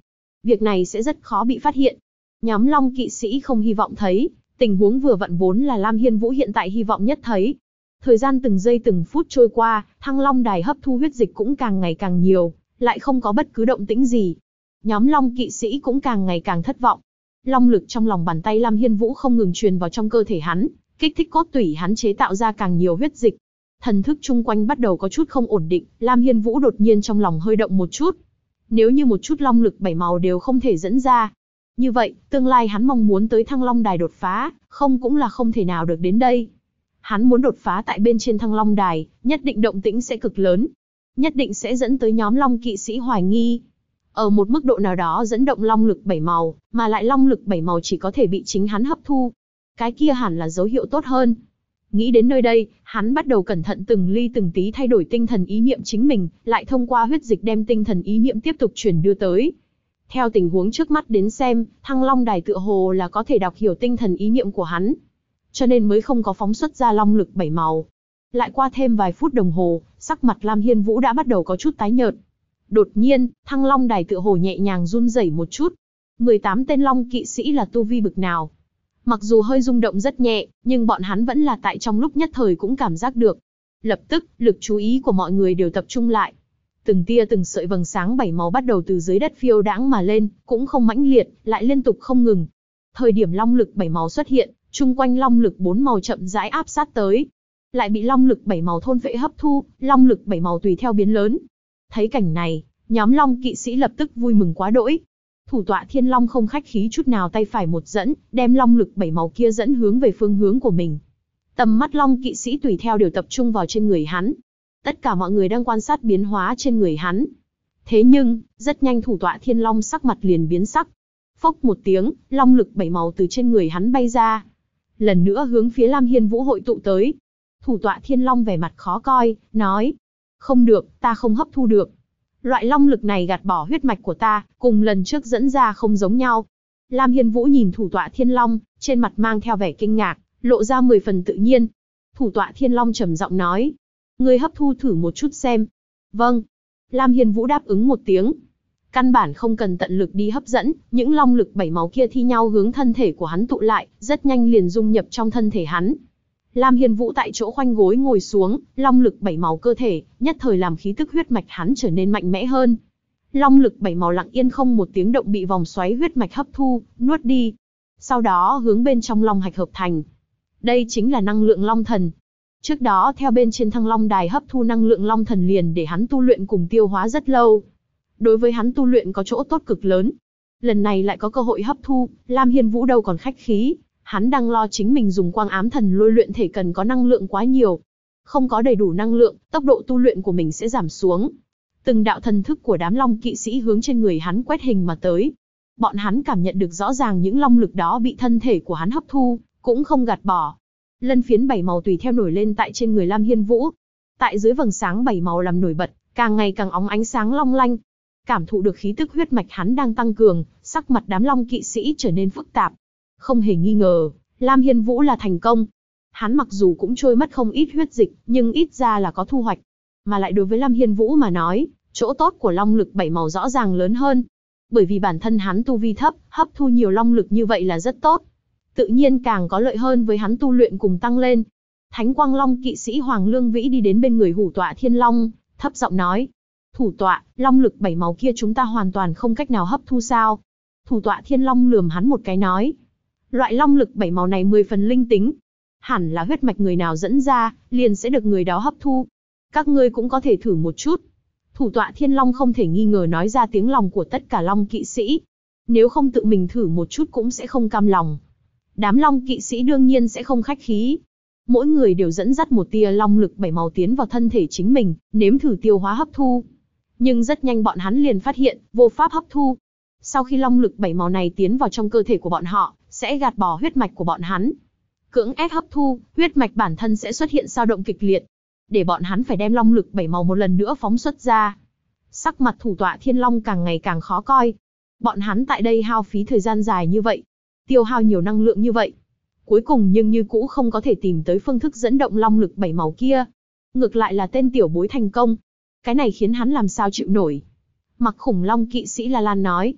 Speaker 1: Việc này sẽ rất khó bị phát hiện. Nhóm Long kỵ sĩ không hy vọng thấy, tình huống vừa vặn vốn là Lam Hiên Vũ hiện tại hy vọng nhất thấy. Thời gian từng giây từng phút trôi qua, Thăng Long Đài hấp thu huyết dịch cũng càng ngày càng nhiều, lại không có bất cứ động tĩnh gì. Nhóm Long kỵ sĩ cũng càng ngày càng thất vọng. Long lực trong lòng bàn tay Lam Hiên Vũ không ngừng truyền vào trong cơ thể hắn, kích thích cốt tủy hắn chế tạo ra càng nhiều huyết dịch. Thần thức chung quanh bắt đầu có chút không ổn định, Lam Hiên Vũ đột nhiên trong lòng hơi động một chút. Nếu như một chút long lực 7 màu đều không thể dẫn ra, như vậy, tương lai hắn mong muốn tới Thăng Long Đài đột phá, không cũng là không thể nào được đến đây. Hắn muốn đột phá tại bên trên Thăng Long Đài, nhất định động tĩnh sẽ cực lớn. Nhất định sẽ dẫn tới nhóm Long kỵ sĩ hoài nghi. Ở một mức độ nào đó dẫn động long lực 7 màu, mà lại long lực 7 màu chỉ có thể bị chính hắn hấp thu. Cái kia hẳn là dấu hiệu tốt hơn. Nghĩ đến nơi đây, hắn bắt đầu cẩn thận từng ly từng tí thay đổi tinh thần ý niệm chính mình, lại thông qua huyết dịch đem tinh thần ý niệm tiếp tục truyền đưa tới. Theo tình huống trước mắt đến xem, Thăng Long Đài tựa hồ là có thể đọc hiểu tinh thần ý niệm của hắn. Cho nên mới không có phóng xuất ra long lực 7 màu. Lại qua thêm vài phút đồng hồ, sắc mặt Lam Hiên Vũ đã bắt đầu có chút tái nhợt. Đột nhiên, Thăng Long Đài tựa hồ nhẹ nhàng run rẩy một chút. 18 tên long kỵ sĩ là tu vi bực nào? Mặc dù hơi rung động rất nhẹ, nhưng bọn hắn vẫn là tại trong lúc nhất thời cũng cảm giác được. Lập tức, lực chú ý của mọi người đều tập trung lại. Từng tia từng sợi vầng sáng 7 màu bắt đầu từ dưới đất phiêu đãng mà lên, cũng không mãnh liệt, lại liên tục không ngừng. Thời điểm long lực 7 màu xuất hiện, chung quanh long lực 4 màu chậm rãi áp sát tới. Lại bị long lực 7 màu thôn phệ hấp thu, long lực 7 màu tùy theo biến lớn. Thấy cảnh này, nhóm long kỵ sĩ lập tức vui mừng quá đỗi. Thủ tọa Thiên Long không khách khí chút nào tay phải một dẫn, đem long lực 7 màu kia dẫn hướng về phương hướng của mình. Tầm mắt long kỵ sĩ tùy theo đều tập trung vào trên người hắn. Tất cả mọi người đang quan sát biến hóa trên người hắn. Thế nhưng, rất nhanh thủ tọa Thiên Long sắc mặt liền biến sắc. Phốc một tiếng, long lực 7 màu từ trên người hắn bay ra. Lần nữa hướng phía Lam Hiên Vũ hội tụ tới. Thủ tọa Thiên Long vẻ mặt khó coi, nói. Không được, ta không hấp thu được. Loại long lực này gạt bỏ huyết mạch của ta, cùng lần trước dẫn ra không giống nhau. Lam Hiên Vũ nhìn thủ tọa Thiên Long, trên mặt mang theo vẻ kinh ngạc, lộ ra 10 phần tự nhiên. Thủ tọa Thiên Long trầm giọng nói. Ngươi hấp thu thử một chút xem. Vâng. Lam Hiên Vũ đáp ứng một tiếng. Căn bản không cần tận lực đi hấp dẫn, những long lực 7 màu kia thi nhau hướng thân thể của hắn tụ lại, rất nhanh liền dung nhập trong thân thể hắn. Lam Hiên Vũ tại chỗ khoanh gối ngồi xuống, long lực 7 màu cơ thể, nhất thời làm khí tức huyết mạch hắn trở nên mạnh mẽ hơn. Long lực 7 màu lặng yên không một tiếng động bị vòng xoáy huyết mạch hấp thu, nuốt đi. Sau đó hướng bên trong long hạch hợp thành. Đây chính là năng lượng long thần. Trước đó theo bên trên Thăng Long Đài hấp thu năng lượng long thần liền để hắn tu luyện cùng tiêu hóa rất lâu. Đối với hắn tu luyện có chỗ tốt cực lớn. Lần này lại có cơ hội hấp thu, Lam Hiên Vũ đâu còn khách khí. Hắn đang lo chính mình dùng quang ám thần lôi luyện thể cần có năng lượng quá nhiều. Không có đầy đủ năng lượng, tốc độ tu luyện của mình sẽ giảm xuống. Từng đạo thần thức của đám long kỵ sĩ hướng trên người hắn quét hình mà tới. Bọn hắn cảm nhận được rõ ràng những long lực đó bị thân thể của hắn hấp thu, cũng không gạt bỏ. Lân phiến 7 màu tùy theo nổi lên tại trên người Lam Hiên Vũ. Tại dưới vầng sáng 7 màu làm nổi bật, càng ngày càng óng ánh sáng long lanh. Cảm thụ được khí tức huyết mạch hắn đang tăng cường, sắc mặt đám long kỵ sĩ trở nên phức tạp. Không hề nghi ngờ, Lam Hiên Vũ là thành công. Hắn mặc dù cũng trôi mất không ít huyết dịch, nhưng ít ra là có thu hoạch. Mà lại đối với Lam Hiên Vũ mà nói, chỗ tốt của long lực 7 màu rõ ràng lớn hơn. Bởi vì bản thân hắn tu vi thấp, hấp thu nhiều long lực như vậy là rất tốt. Tự nhiên càng có lợi hơn với hắn tu luyện cùng tăng lên. Thánh Quang Long kỵ sĩ Hoàng Lương Vĩ đi đến bên người Hủ Tọa Thiên Long, thấp giọng nói. Thủ tọa, long lực 7 màu kia chúng ta hoàn toàn không cách nào hấp thu sao? Thủ tọa Thiên Long lườm hắn một cái nói. Loại long lực 7 màu này 10 phần linh tính. Hẳn là huyết mạch người nào dẫn ra, liền sẽ được người đó hấp thu. Các ngươi cũng có thể thử một chút. Thủ tọa Thiên Long không thể nghi ngờ nói ra tiếng lòng của tất cả long kỵ sĩ. Nếu không tự mình thử một chút cũng sẽ không cam lòng. Đám long kỵ sĩ đương nhiên sẽ không khách khí. Mỗi người đều dẫn dắt một tia long lực 7 màu tiến vào thân thể chính mình, nếm thử tiêu hóa hấp thu. Nhưng rất nhanh bọn hắn liền phát hiện, vô pháp hấp thu. Sau khi long lực 7 màu này tiến vào trong cơ thể của bọn họ, sẽ gạt bỏ huyết mạch của bọn hắn. Cưỡng ép hấp thu, huyết mạch bản thân sẽ xuất hiện dao động kịch liệt. Để bọn hắn phải đem long lực 7 màu một lần nữa phóng xuất ra. Sắc mặt thủ tọa Thiên Long càng ngày càng khó coi. Bọn hắn tại đây hao phí thời gian dài như vậy, tiêu hao nhiều năng lượng như vậy. Cuối cùng nhưng như cũ không có thể tìm tới phương thức dẫn động long lực 7 màu kia. Ngược lại là tên tiểu bối thành công. Cái này khiến hắn làm sao chịu nổi. Mặc Khủng Long kỵ sĩ La Lan nói.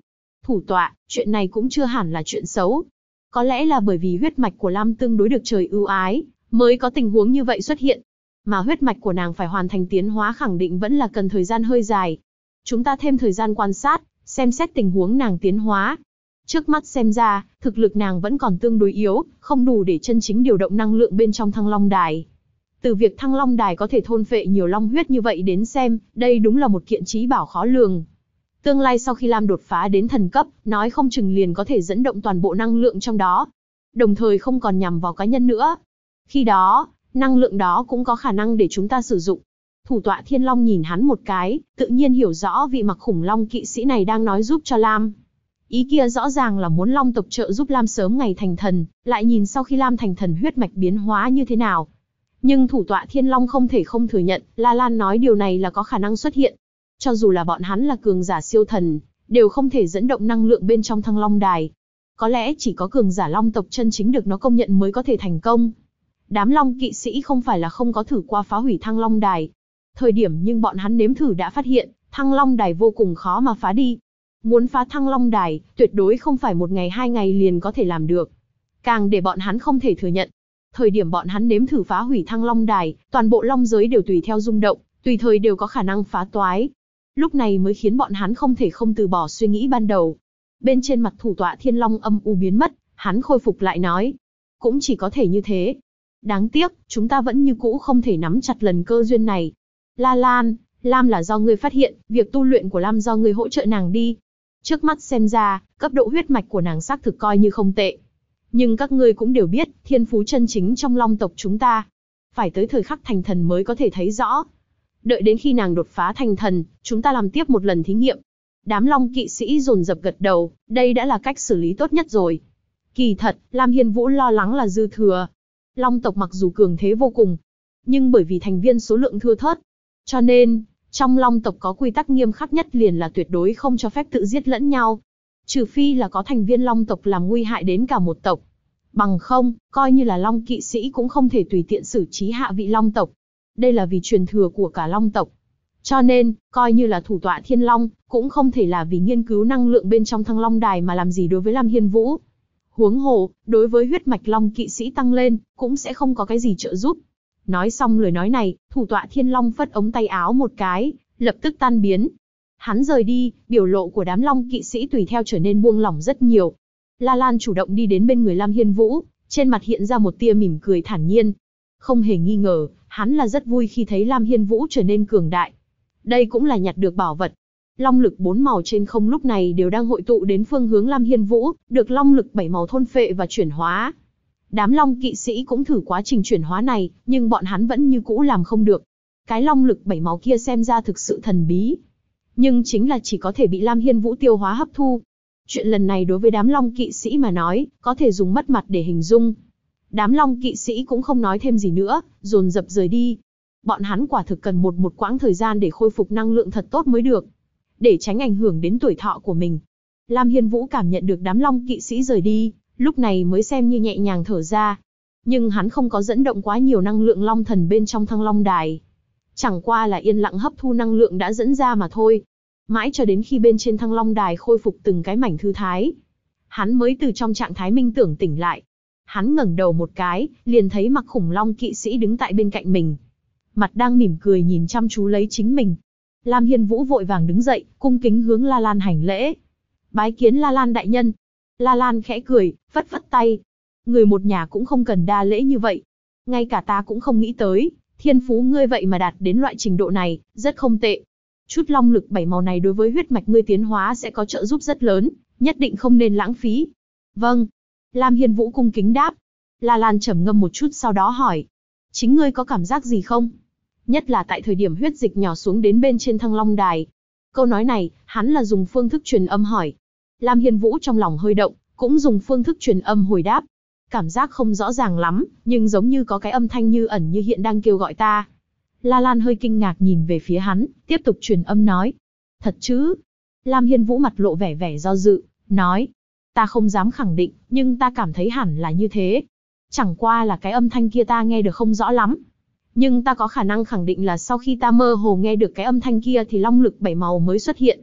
Speaker 1: Thủ tọa, chuyện này cũng chưa hẳn là chuyện xấu. Có lẽ là bởi vì huyết mạch của Lam tương đối được trời ưu ái, mới có tình huống như vậy xuất hiện. Mà huyết mạch của nàng phải hoàn thành tiến hóa khẳng định vẫn là cần thời gian hơi dài. Chúng ta thêm thời gian quan sát, xem xét tình huống nàng tiến hóa. Trước mắt xem ra, thực lực nàng vẫn còn tương đối yếu, không đủ để chân chính điều động năng lượng bên trong Thăng Long Đài. Từ việc Thăng Long Đài có thể thôn phệ nhiều long huyết như vậy đến xem, đây đúng là một kiện trí bảo khó lường. Tương lai sau khi Lam đột phá đến thần cấp, nói không chừng liền có thể dẫn động toàn bộ năng lượng trong đó. Đồng thời không còn nhằm vào cá nhân nữa. Khi đó, năng lượng đó cũng có khả năng để chúng ta sử dụng. Thủ tọa Thiên Long nhìn hắn một cái, tự nhiên hiểu rõ vị mặc khủng long kỵ sĩ này đang nói giúp cho Lam. Ý kia rõ ràng là muốn long tộc trợ giúp Lam sớm ngày thành thần, lại nhìn sau khi Lam thành thần huyết mạch biến hóa như thế nào. Nhưng thủ tọa Thiên Long không thể không thừa nhận, La Lan nói điều này là có khả năng xuất hiện. Cho dù là bọn hắn là cường giả siêu thần, đều không thể dẫn động năng lượng bên trong Thăng Long Đài. Có lẽ chỉ có cường giả long tộc chân chính được nó công nhận mới có thể thành công. Đám long kỵ sĩ không phải là không có thử qua phá hủy Thăng Long Đài. Thời điểm nhưng bọn hắn nếm thử đã phát hiện, Thăng Long Đài vô cùng khó mà phá đi. Muốn phá Thăng Long Đài, tuyệt đối không phải 1 ngày 2 ngày liền có thể làm được. Càng để bọn hắn không thể thừa nhận. Thời điểm bọn hắn nếm thử phá hủy Thăng Long Đài, toàn bộ long giới đều tùy theo rung động, tùy thời đều có khả năng phá toái. Lúc này mới khiến bọn hắn không thể không từ bỏ suy nghĩ ban đầu. Bên trên mặt thủ tọa Thiên Long âm u biến mất, hắn khôi phục lại nói. Cũng chỉ có thể như thế. Đáng tiếc, chúng ta vẫn như cũ không thể nắm chặt lần cơ duyên này. La Lan, Lam là do ngươi phát hiện, việc tu luyện của Lam do ngươi hỗ trợ nàng đi. Trước mắt xem ra, cấp độ huyết mạch của nàng xác thực coi như không tệ. Nhưng các ngươi cũng đều biết, thiên phú chân chính trong long tộc chúng ta. Phải tới thời khắc thành thần mới có thể thấy rõ. Đợi đến khi nàng đột phá thành thần, chúng ta làm tiếp một lần thí nghiệm. Đám long kỵ sĩ dồn dập gật đầu, đây đã là cách xử lý tốt nhất rồi. Kỳ thật, Lam Hiên Vũ lo lắng là dư thừa. Long tộc mặc dù cường thế vô cùng, nhưng bởi vì thành viên số lượng thưa thớt, cho nên, trong long tộc có quy tắc nghiêm khắc nhất liền là tuyệt đối không cho phép tự giết lẫn nhau. Trừ phi là có thành viên long tộc làm nguy hại đến cả một tộc. Bằng không, coi như là long kỵ sĩ cũng không thể tùy tiện xử trí hạ vị long tộc. Đây là vì truyền thừa của cả long tộc. Cho nên, coi như là thủ tọa Thiên Long, cũng không thể là vì nghiên cứu năng lượng bên trong Thăng Long Đài mà làm gì đối với Lam Hiên Vũ. Huống hồ, đối với huyết mạch long kỵ sĩ tăng lên, cũng sẽ không có cái gì trợ giúp. Nói xong lời nói này, thủ tọa Thiên Long phất ống tay áo một cái, lập tức tan biến. Hắn rời đi, biểu lộ của đám long kỵ sĩ tùy theo trở nên buông lỏng rất nhiều. La Lan chủ động đi đến bên người Lam Hiên Vũ, trên mặt hiện ra một tia mỉm cười thản nhiên. Không hề nghi ngờ, hắn là rất vui khi thấy Lam Hiên Vũ trở nên cường đại. Đây cũng là nhặt được bảo vật. Long lực 4 màu trên không lúc này đều đang hội tụ đến phương hướng Lam Hiên Vũ, được long lực 7 màu thôn phệ và chuyển hóa. Đám long kỵ sĩ cũng thử quá trình chuyển hóa này, nhưng bọn hắn vẫn như cũ làm không được. Cái long lực 7 màu kia xem ra thực sự thần bí. Nhưng chính là chỉ có thể bị Lam Hiên Vũ tiêu hóa hấp thu. Chuyện lần này đối với đám long kỵ sĩ mà nói, có thể dùng mất mặt để hình dung. Đám long kỵ sĩ cũng không nói thêm gì nữa, dồn dập rời đi. Bọn hắn quả thực cần một quãng thời gian để khôi phục năng lượng thật tốt mới được. Để tránh ảnh hưởng đến tuổi thọ của mình. Lam Hiên Vũ cảm nhận được đám long kỵ sĩ rời đi, lúc này mới xem như nhẹ nhàng thở ra. Nhưng hắn không có dẫn động quá nhiều năng lượng long thần bên trong Thăng Long Đài. Chẳng qua là yên lặng hấp thu năng lượng đã dẫn ra mà thôi. Mãi cho đến khi bên trên Thăng Long Đài khôi phục từng cái mảnh thư thái, hắn mới từ trong trạng thái minh tưởng tỉnh lại. Hắn ngẩng đầu một cái, liền thấy mặc khủng long kỵ sĩ đứng tại bên cạnh mình. Mặt đang mỉm cười nhìn chăm chú lấy chính mình. Lam Hiên Vũ vội vàng đứng dậy, cung kính hướng La Lan hành lễ. Bái kiến La Lan đại nhân. La Lan khẽ cười, phất phất tay. Người một nhà cũng không cần đa lễ như vậy. Ngay cả ta cũng không nghĩ tới, thiên phú ngươi vậy mà đạt đến loại trình độ này, rất không tệ. Chút long lực 7 màu này đối với huyết mạch ngươi tiến hóa sẽ có trợ giúp rất lớn, nhất định không nên lãng phí. Vâng. Lam Hiên Vũ cung kính đáp. La Lan trầm ngâm một chút sau đó hỏi. Chính ngươi có cảm giác gì không? Nhất là tại thời điểm huyết dịch nhỏ xuống đến bên trên Thăng Long Đài. Câu nói này, hắn là dùng phương thức truyền âm hỏi. Lam Hiên Vũ trong lòng hơi động, cũng dùng phương thức truyền âm hồi đáp. Cảm giác không rõ ràng lắm, nhưng giống như có cái âm thanh như ẩn như hiện đang kêu gọi ta. La Lan hơi kinh ngạc nhìn về phía hắn, tiếp tục truyền âm nói. Thật chứ? Lam Hiên Vũ mặt lộ vẻ vẻ do dự, nói. Ta không dám khẳng định, nhưng ta cảm thấy hẳn là như thế. Chẳng qua là cái âm thanh kia ta nghe được không rõ lắm. Nhưng ta có khả năng khẳng định là sau khi ta mơ hồ nghe được cái âm thanh kia thì long lực 7 màu mới xuất hiện.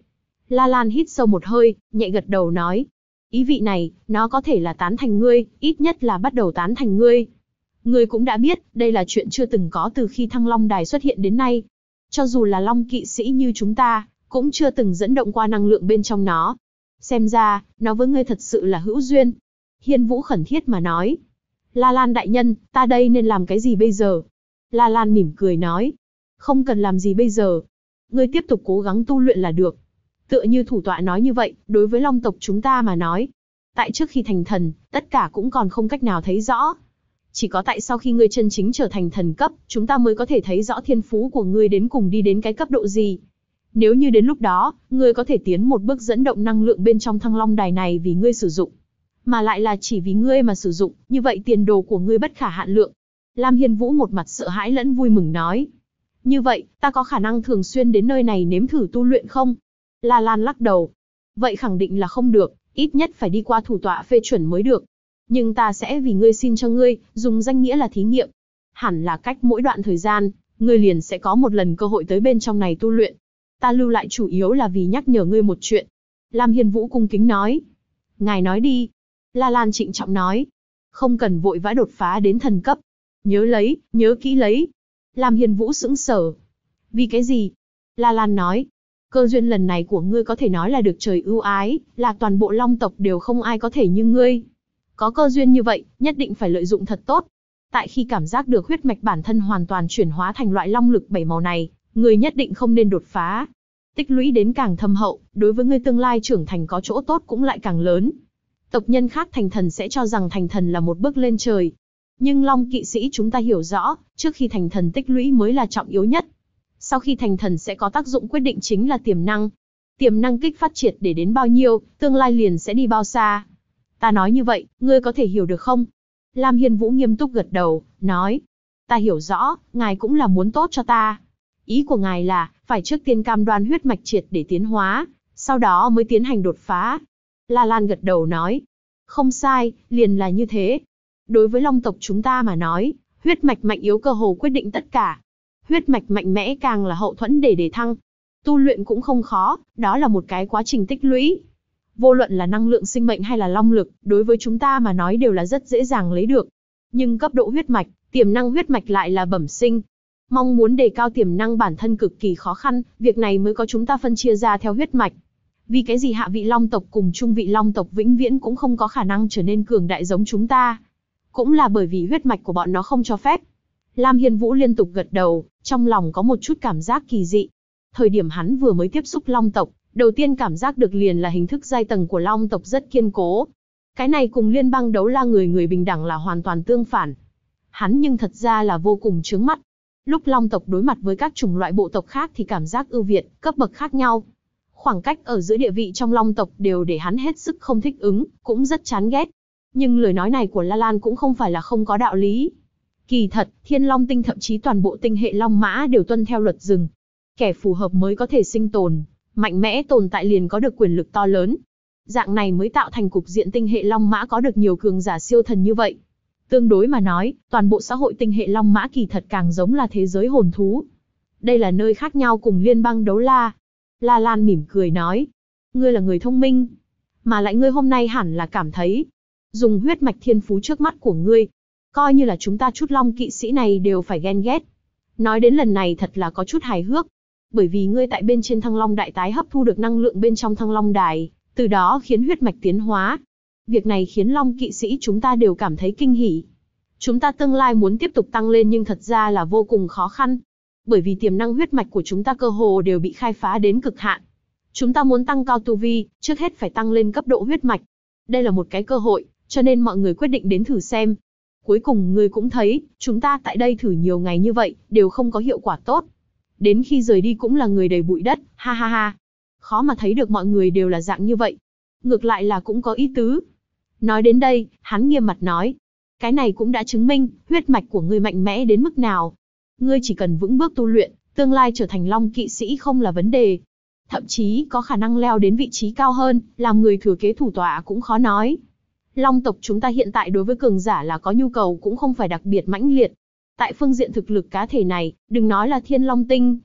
Speaker 1: La Lan hít sâu một hơi, nhẹ gật đầu nói. Ý vị này, nó có thể là tán thành ngươi, ít nhất là bắt đầu tán thành ngươi. Ngươi cũng đã biết, đây là chuyện chưa từng có từ khi Thăng Long Đài xuất hiện đến nay. Cho dù là Long kỵ sĩ như chúng ta, cũng chưa từng dẫn động qua năng lượng bên trong nó. Xem ra, nó với ngươi thật sự là hữu duyên. Hiên Vũ khẩn thiết mà nói. La Lan đại nhân, ta đây nên làm cái gì bây giờ? La Lan mỉm cười nói. Không cần làm gì bây giờ. Ngươi tiếp tục cố gắng tu luyện là được. Tựa như thủ tọa nói như vậy, đối với Long tộc chúng ta mà nói. Tại trước khi thành thần, tất cả cũng còn không cách nào thấy rõ. Chỉ có tại sau khi ngươi chân chính trở thành thần cấp, chúng ta mới có thể thấy rõ thiên phú của ngươi đến cùng đi đến cái cấp độ gì. Nếu như đến lúc đó, ngươi có thể tiến một bước dẫn động năng lượng bên trong Thăng Long Đài này vì ngươi sử dụng, mà lại là chỉ vì ngươi mà sử dụng, như vậy tiền đồ của ngươi bất khả hạn lượng. Lam Hiên Vũ một mặt sợ hãi lẫn vui mừng nói. Như vậy, ta có khả năng thường xuyên đến nơi này nếm thử tu luyện không? La Lan lắc đầu. Vậy khẳng định là không được, ít nhất phải đi qua thủ tọa phê chuẩn mới được. Nhưng ta sẽ vì ngươi xin cho ngươi, dùng danh nghĩa là thí nghiệm. Hẳn là cách mỗi đoạn thời gian, ngươi liền sẽ có một lần cơ hội tới bên trong này tu luyện. Ta lưu lại chủ yếu là vì nhắc nhở ngươi một chuyện. Lam Hiên Vũ cung kính nói. Ngài nói đi. La Lan trịnh trọng nói. Không cần vội vã đột phá đến thần cấp. Nhớ lấy, nhớ kỹ lấy. Lam Hiên Vũ sững sờ. Vì cái gì? La Lan nói. Cơ duyên lần này của ngươi có thể nói là được trời ưu ái, là toàn bộ Long tộc đều không ai có thể như ngươi. Có cơ duyên như vậy, nhất định phải lợi dụng thật tốt. Tại khi cảm giác được huyết mạch bản thân hoàn toàn chuyển hóa thành loại long lực 7 màu này, ngươi nhất định không nên đột phá. Tích lũy đến càng thâm hậu, đối với ngươi tương lai trưởng thành có chỗ tốt cũng lại càng lớn. Tộc nhân khác thành thần sẽ cho rằng thành thần là một bước lên trời. Nhưng Long kỵ sĩ chúng ta hiểu rõ, trước khi thành thần tích lũy mới là trọng yếu nhất. Sau khi thành thần sẽ có tác dụng quyết định chính là tiềm năng. Tiềm năng kích phát triệt để đến bao nhiêu, tương lai liền sẽ đi bao xa. Ta nói như vậy, ngươi có thể hiểu được không? Lam Hiên Vũ nghiêm túc gật đầu, nói. Ta hiểu rõ, ngài cũng là muốn tốt cho ta. Ý của ngài là, phải trước tiên cam đoan huyết mạch triệt để tiến hóa, sau đó mới tiến hành đột phá. La Lan gật đầu nói. Không sai, liền là như thế. Đối với Long tộc chúng ta mà nói, huyết mạch mạnh yếu cơ hồ quyết định tất cả. Huyết mạch mạnh mẽ càng là hậu thuẫn để thăng. Tu luyện cũng không khó, đó là một cái quá trình tích lũy. Vô luận là năng lượng sinh mệnh hay là long lực, đối với chúng ta mà nói đều là rất dễ dàng lấy được. Nhưng cấp độ huyết mạch, tiềm năng huyết mạch lại là bẩm sinh. Mong muốn đề cao tiềm năng bản thân cực kỳ khó khăn, việc này mới có chúng ta phân chia ra theo huyết mạch. Vì cái gì hạ vị long tộc cùng trung vị long tộc vĩnh viễn cũng không có khả năng trở nên cường đại giống chúng ta. Cũng là bởi vì huyết mạch của bọn nó không cho phép. Lam Hiên Vũ liên tục gật đầu, trong lòng có một chút cảm giác kỳ dị. Thời điểm hắn vừa mới tiếp xúc long tộc, đầu tiên cảm giác được liền là hình thức giai tầng của long tộc rất kiên cố. Cái này cùng liên bang đấu la người bình đẳng là hoàn toàn tương phản. Hắn nhưng thật ra là vô cùng chướng mắt. Lúc long tộc đối mặt với các chủng loại bộ tộc khác thì cảm giác ưu việt, cấp bậc khác nhau. Khoảng cách ở giữa địa vị trong long tộc đều để hắn hết sức không thích ứng, cũng rất chán ghét. Nhưng lời nói này của La Lan cũng không phải là không có đạo lý. Kỳ thật, Thiên Long Tinh thậm chí toàn bộ tinh hệ Long Mã đều tuân theo luật rừng. Kẻ phù hợp mới có thể sinh tồn, mạnh mẽ tồn tại liền có được quyền lực to lớn. Dạng này mới tạo thành cục diện tinh hệ Long Mã có được nhiều cường giả siêu thần như vậy. Tương đối mà nói, toàn bộ xã hội tinh hệ Long Mã kỳ thật càng giống là thế giới hồn thú. Đây là nơi khác nhau cùng liên bang đấu la. La Lan mỉm cười nói. Ngươi là người thông minh. Mà lại ngươi hôm nay hẳn là cảm thấy, dùng huyết mạch thiên phú trước mắt của ngươi, coi như là chúng ta chút Long kỵ sĩ này đều phải ghen ghét. Nói đến lần này thật là có chút hài hước. Bởi vì ngươi tại bên trên Thăng Long Đại Tái hấp thu được năng lượng bên trong Thăng Long Đài, từ đó khiến huyết mạch tiến hóa. Việc này khiến Long kỵ sĩ chúng ta đều cảm thấy kinh hỉ. Chúng ta tương lai muốn tiếp tục tăng lên nhưng thật ra là vô cùng khó khăn. Bởi vì tiềm năng huyết mạch của chúng ta cơ hồ đều bị khai phá đến cực hạn. Chúng ta muốn tăng cao tu vi, trước hết phải tăng lên cấp độ huyết mạch. Đây là một cái cơ hội, cho nên mọi người quyết định đến thử xem. Cuối cùng ngươi cũng thấy, chúng ta tại đây thử nhiều ngày như vậy, đều không có hiệu quả tốt. Đến khi rời đi cũng là người đầy bụi đất, ha ha ha. Khó mà thấy được mọi người đều là dạng như vậy. Ngược lại là cũng có ý tứ. Nói đến đây, hắn nghiêm mặt nói. Cái này cũng đã chứng minh, huyết mạch của ngươi mạnh mẽ đến mức nào. Ngươi chỉ cần vững bước tu luyện, tương lai trở thành Long kỵ sĩ không là vấn đề. Thậm chí có khả năng leo đến vị trí cao hơn, làm người thừa kế thủ tọa cũng khó nói. Long tộc chúng ta hiện tại đối với cường giả là có nhu cầu cũng không phải đặc biệt mãnh liệt. Tại phương diện thực lực cá thể này, đừng nói là Thiên Long Tinh.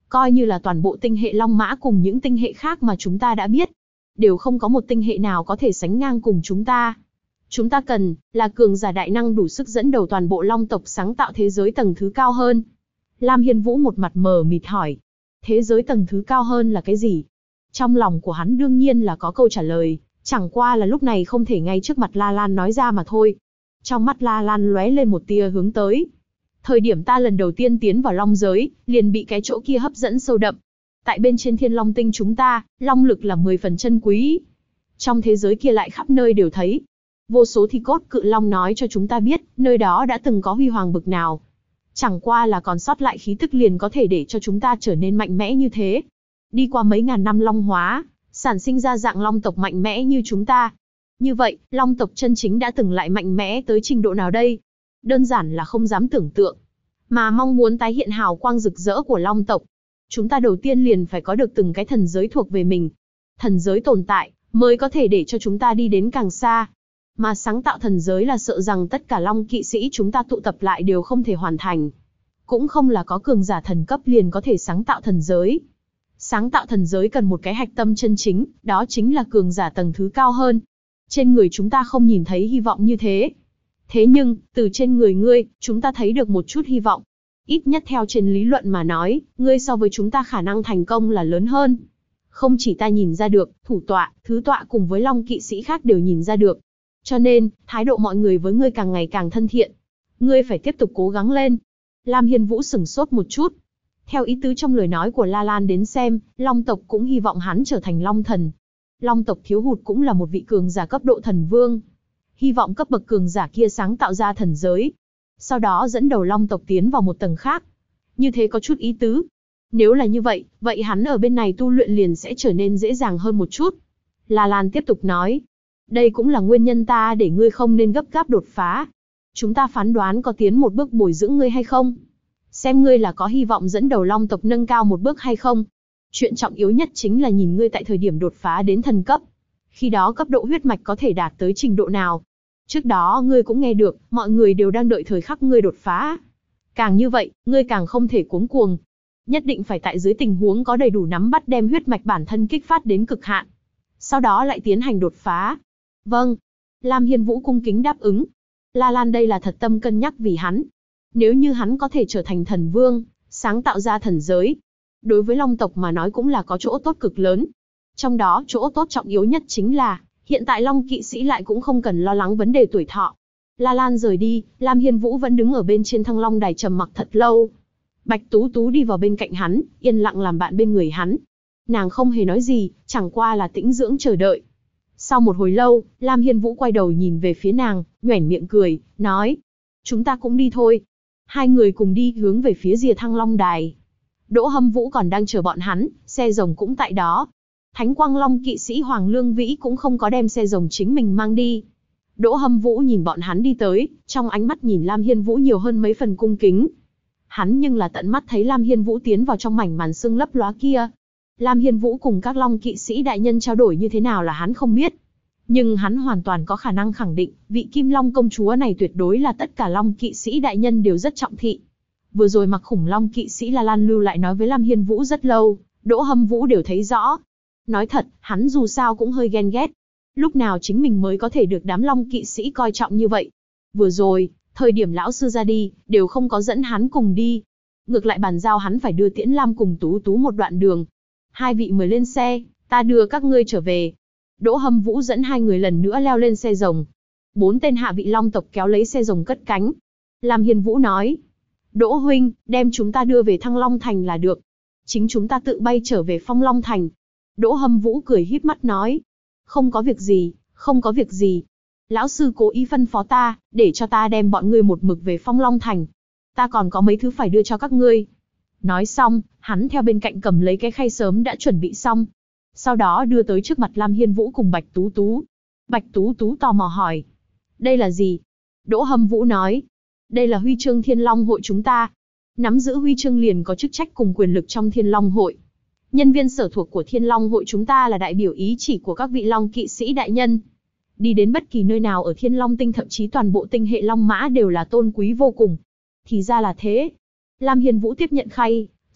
Speaker 1: Coi như là toàn bộ tinh hệ Long Mã cùng những tinh hệ khác mà chúng ta đã biết, đều không có một tinh hệ nào có thể sánh ngang cùng chúng ta. Chúng ta cần là cường giả đại năng đủ sức dẫn đầu toàn bộ Long tộc sáng tạo thế giới tầng thứ cao hơn. Lam Hiên Vũ một mặt mờ mịt hỏi. Thế giới tầng thứ cao hơn là cái gì? Trong lòng của hắn đương nhiên là có câu trả lời, chẳng qua là lúc này không thể ngay trước mặt La Lan nói ra mà thôi. Trong mắt La Lan lóe lên một tia hướng tới. Thời điểm ta lần đầu tiên tiến vào Long giới, liền bị cái chỗ kia hấp dẫn sâu đậm. Tại bên trên Thiên Long tinh chúng ta, long lực là 10 phần chân quý. Trong thế giới kia lại khắp nơi đều thấy. Vô số thi cốt cự long nói cho chúng ta biết, nơi đó đã từng có huy hoàng bực nào. Chẳng qua là còn sót lại khí tức liền có thể để cho chúng ta trở nên mạnh mẽ như thế. Đi qua mấy ngàn năm long hóa, sản sinh ra dạng long tộc mạnh mẽ như chúng ta. Như vậy, long tộc chân chính đã từng lại mạnh mẽ tới trình độ nào đây? Đơn giản là không dám tưởng tượng. Mà mong muốn tái hiện hào quang rực rỡ của long tộc, chúng ta đầu tiên liền phải có được từng cái thần giới thuộc về mình. Thần giới tồn tại, mới có thể để cho chúng ta đi đến càng xa. Mà sáng tạo thần giới là sợ rằng tất cả long kỵ sĩ chúng ta tụ tập lại đều không thể hoàn thành. Cũng không là có cường giả thần cấp liền có thể sáng tạo thần giới. Sáng tạo thần giới cần một cái hạch tâm chân chính, đó chính là cường giả tầng thứ cao hơn. Trên người chúng ta không nhìn thấy hy vọng như thế. Thế nhưng, từ trên người ngươi, chúng ta thấy được một chút hy vọng. Ít nhất theo trên lý luận mà nói, ngươi so với chúng ta khả năng thành công là lớn hơn. Không chỉ ta nhìn ra được, thủ tọa, thứ tọa cùng với long kỵ sĩ khác đều nhìn ra được. Cho nên, thái độ mọi người với ngươi càng ngày càng thân thiện. Ngươi phải tiếp tục cố gắng lên. Lam Hiên Vũ sửng sốt một chút. Theo ý tứ trong lời nói của La Lan đến xem, Long tộc cũng hy vọng hắn trở thành Long thần. Long tộc thiếu hụt cũng là một vị cường giả cấp độ thần vương. Hy vọng cấp bậc cường giả kia sáng tạo ra thần giới. Sau đó dẫn đầu Long tộc tiến vào một tầng khác. Như thế có chút ý tứ. Nếu là như vậy, vậy hắn ở bên này tu luyện liền sẽ trở nên dễ dàng hơn một chút. La Lan tiếp tục nói. Đây cũng là nguyên nhân ta để ngươi không nên gấp gáp đột phá. Chúng ta phán đoán có tiến một bước bồi dưỡng ngươi hay không. Xem ngươi là có hy vọng dẫn đầu Long tộc nâng cao một bước hay không. Chuyện trọng yếu nhất chính là nhìn ngươi tại thời điểm đột phá đến thần cấp. Khi đó cấp độ huyết mạch có thể đạt tới trình độ nào. Trước đó ngươi cũng nghe được, mọi người đều đang đợi thời khắc ngươi đột phá. Càng như vậy, ngươi càng không thể cuống cuồng. Nhất định phải tại dưới tình huống có đầy đủ nắm bắt đem huyết mạch bản thân kích phát đến cực hạn. Sau đó lại tiến hành đột phá. Vâng. Lam Hiên Vũ cung kính đáp ứng. La Lan đây là thật tâm cân nhắc vì hắn. Nếu như hắn có thể trở thành thần vương, sáng tạo ra thần giới, đối với Long tộc mà nói cũng là có chỗ tốt cực lớn. Trong đó chỗ tốt trọng yếu nhất chính là, hiện tại Long kỵ sĩ lại cũng không cần lo lắng vấn đề tuổi thọ. La Lan rời đi, Lam Hiên Vũ vẫn đứng ở bên trên Thăng Long đài trầm mặc thật lâu. Bạch Tú Tú đi vào bên cạnh hắn, yên lặng làm bạn bên người hắn. Nàng không hề nói gì, chẳng qua là tĩnh dưỡng chờ đợi. Sau một hồi lâu, Lam Hiên Vũ quay đầu nhìn về phía nàng, nhoẻn miệng cười, nói. Chúng ta cũng đi thôi. Hai người cùng đi hướng về phía rìa Thăng Long đài. Đỗ Hâm Vũ còn đang chờ bọn hắn, xe rồng cũng tại đó. Thánh Quang Long kỵ sĩ Hoàng Lương Vĩ cũng không có đem xe rồng chính mình mang đi. Đỗ Hâm Vũ nhìn bọn hắn đi tới, trong ánh mắt nhìn Lam Hiên Vũ nhiều hơn mấy phần cung kính. Hắn nhưng là tận mắt thấy Lam Hiên Vũ tiến vào trong mảnh màn sương lấp lóa kia. Lam Hiên Vũ cùng các Long kỵ sĩ đại nhân trao đổi như thế nào là hắn không biết. Nhưng hắn hoàn toàn có khả năng khẳng định, vị Kim Long công chúa này tuyệt đối là tất cả Long kỵ sĩ đại nhân đều rất trọng thị. Vừa rồi mặc khủng Long kỵ sĩ La Lan lưu lại nói với Lam Hiên Vũ rất lâu, Đỗ Hâm Vũ đều thấy rõ. Nói thật, hắn dù sao cũng hơi ghen ghét. Lúc nào chính mình mới có thể được đám Long kỵ sĩ coi trọng như vậy. Vừa rồi, thời điểm lão sư ra đi, đều không có dẫn hắn cùng đi. Ngược lại bàn giao hắn phải đưa Tiễn Lam cùng Tú Tú một đoạn đường. Hai vị mời lên xe, ta đưa các ngươi trở về. Đỗ Hâm Vũ dẫn hai người lần nữa leo lên xe rồng. 4 tên hạ vị Long tộc kéo lấy xe rồng cất cánh. Lam Hiên Vũ nói. Đỗ huynh, đem chúng ta đưa về Thăng Long Thành là được. Chính chúng ta tự bay trở về Phong Long Thành. Đỗ Hâm Vũ cười híp mắt nói. Không có việc gì, không có việc gì. Lão sư cố ý phân phó ta, để cho ta đem bọn ngươi một mực về Phong Long Thành. Ta còn có mấy thứ phải đưa cho các ngươi. Nói xong, hắn theo bên cạnh cầm lấy cái khay sớm đã chuẩn bị xong. Sau đó đưa tới trước mặt Lam Hiên Vũ cùng Bạch Tú Tú. Bạch Tú Tú tò mò hỏi. Đây là gì? Đỗ Hâm Vũ nói. Đây là huy chương Thiên Long hội chúng ta. Nắm giữ huy chương liền có chức trách cùng quyền lực trong Thiên Long hội. Nhân viên sở thuộc của Thiên Long hội chúng ta là đại biểu ý chỉ của các vị Long kỵ sĩ đại nhân. Đi đến bất kỳ nơi nào ở Thiên Long tinh thậm chí toàn bộ tinh hệ Long Mã đều là tôn quý vô cùng. Thì ra là thế. Lam Hiên Vũ tiếp nhận khay,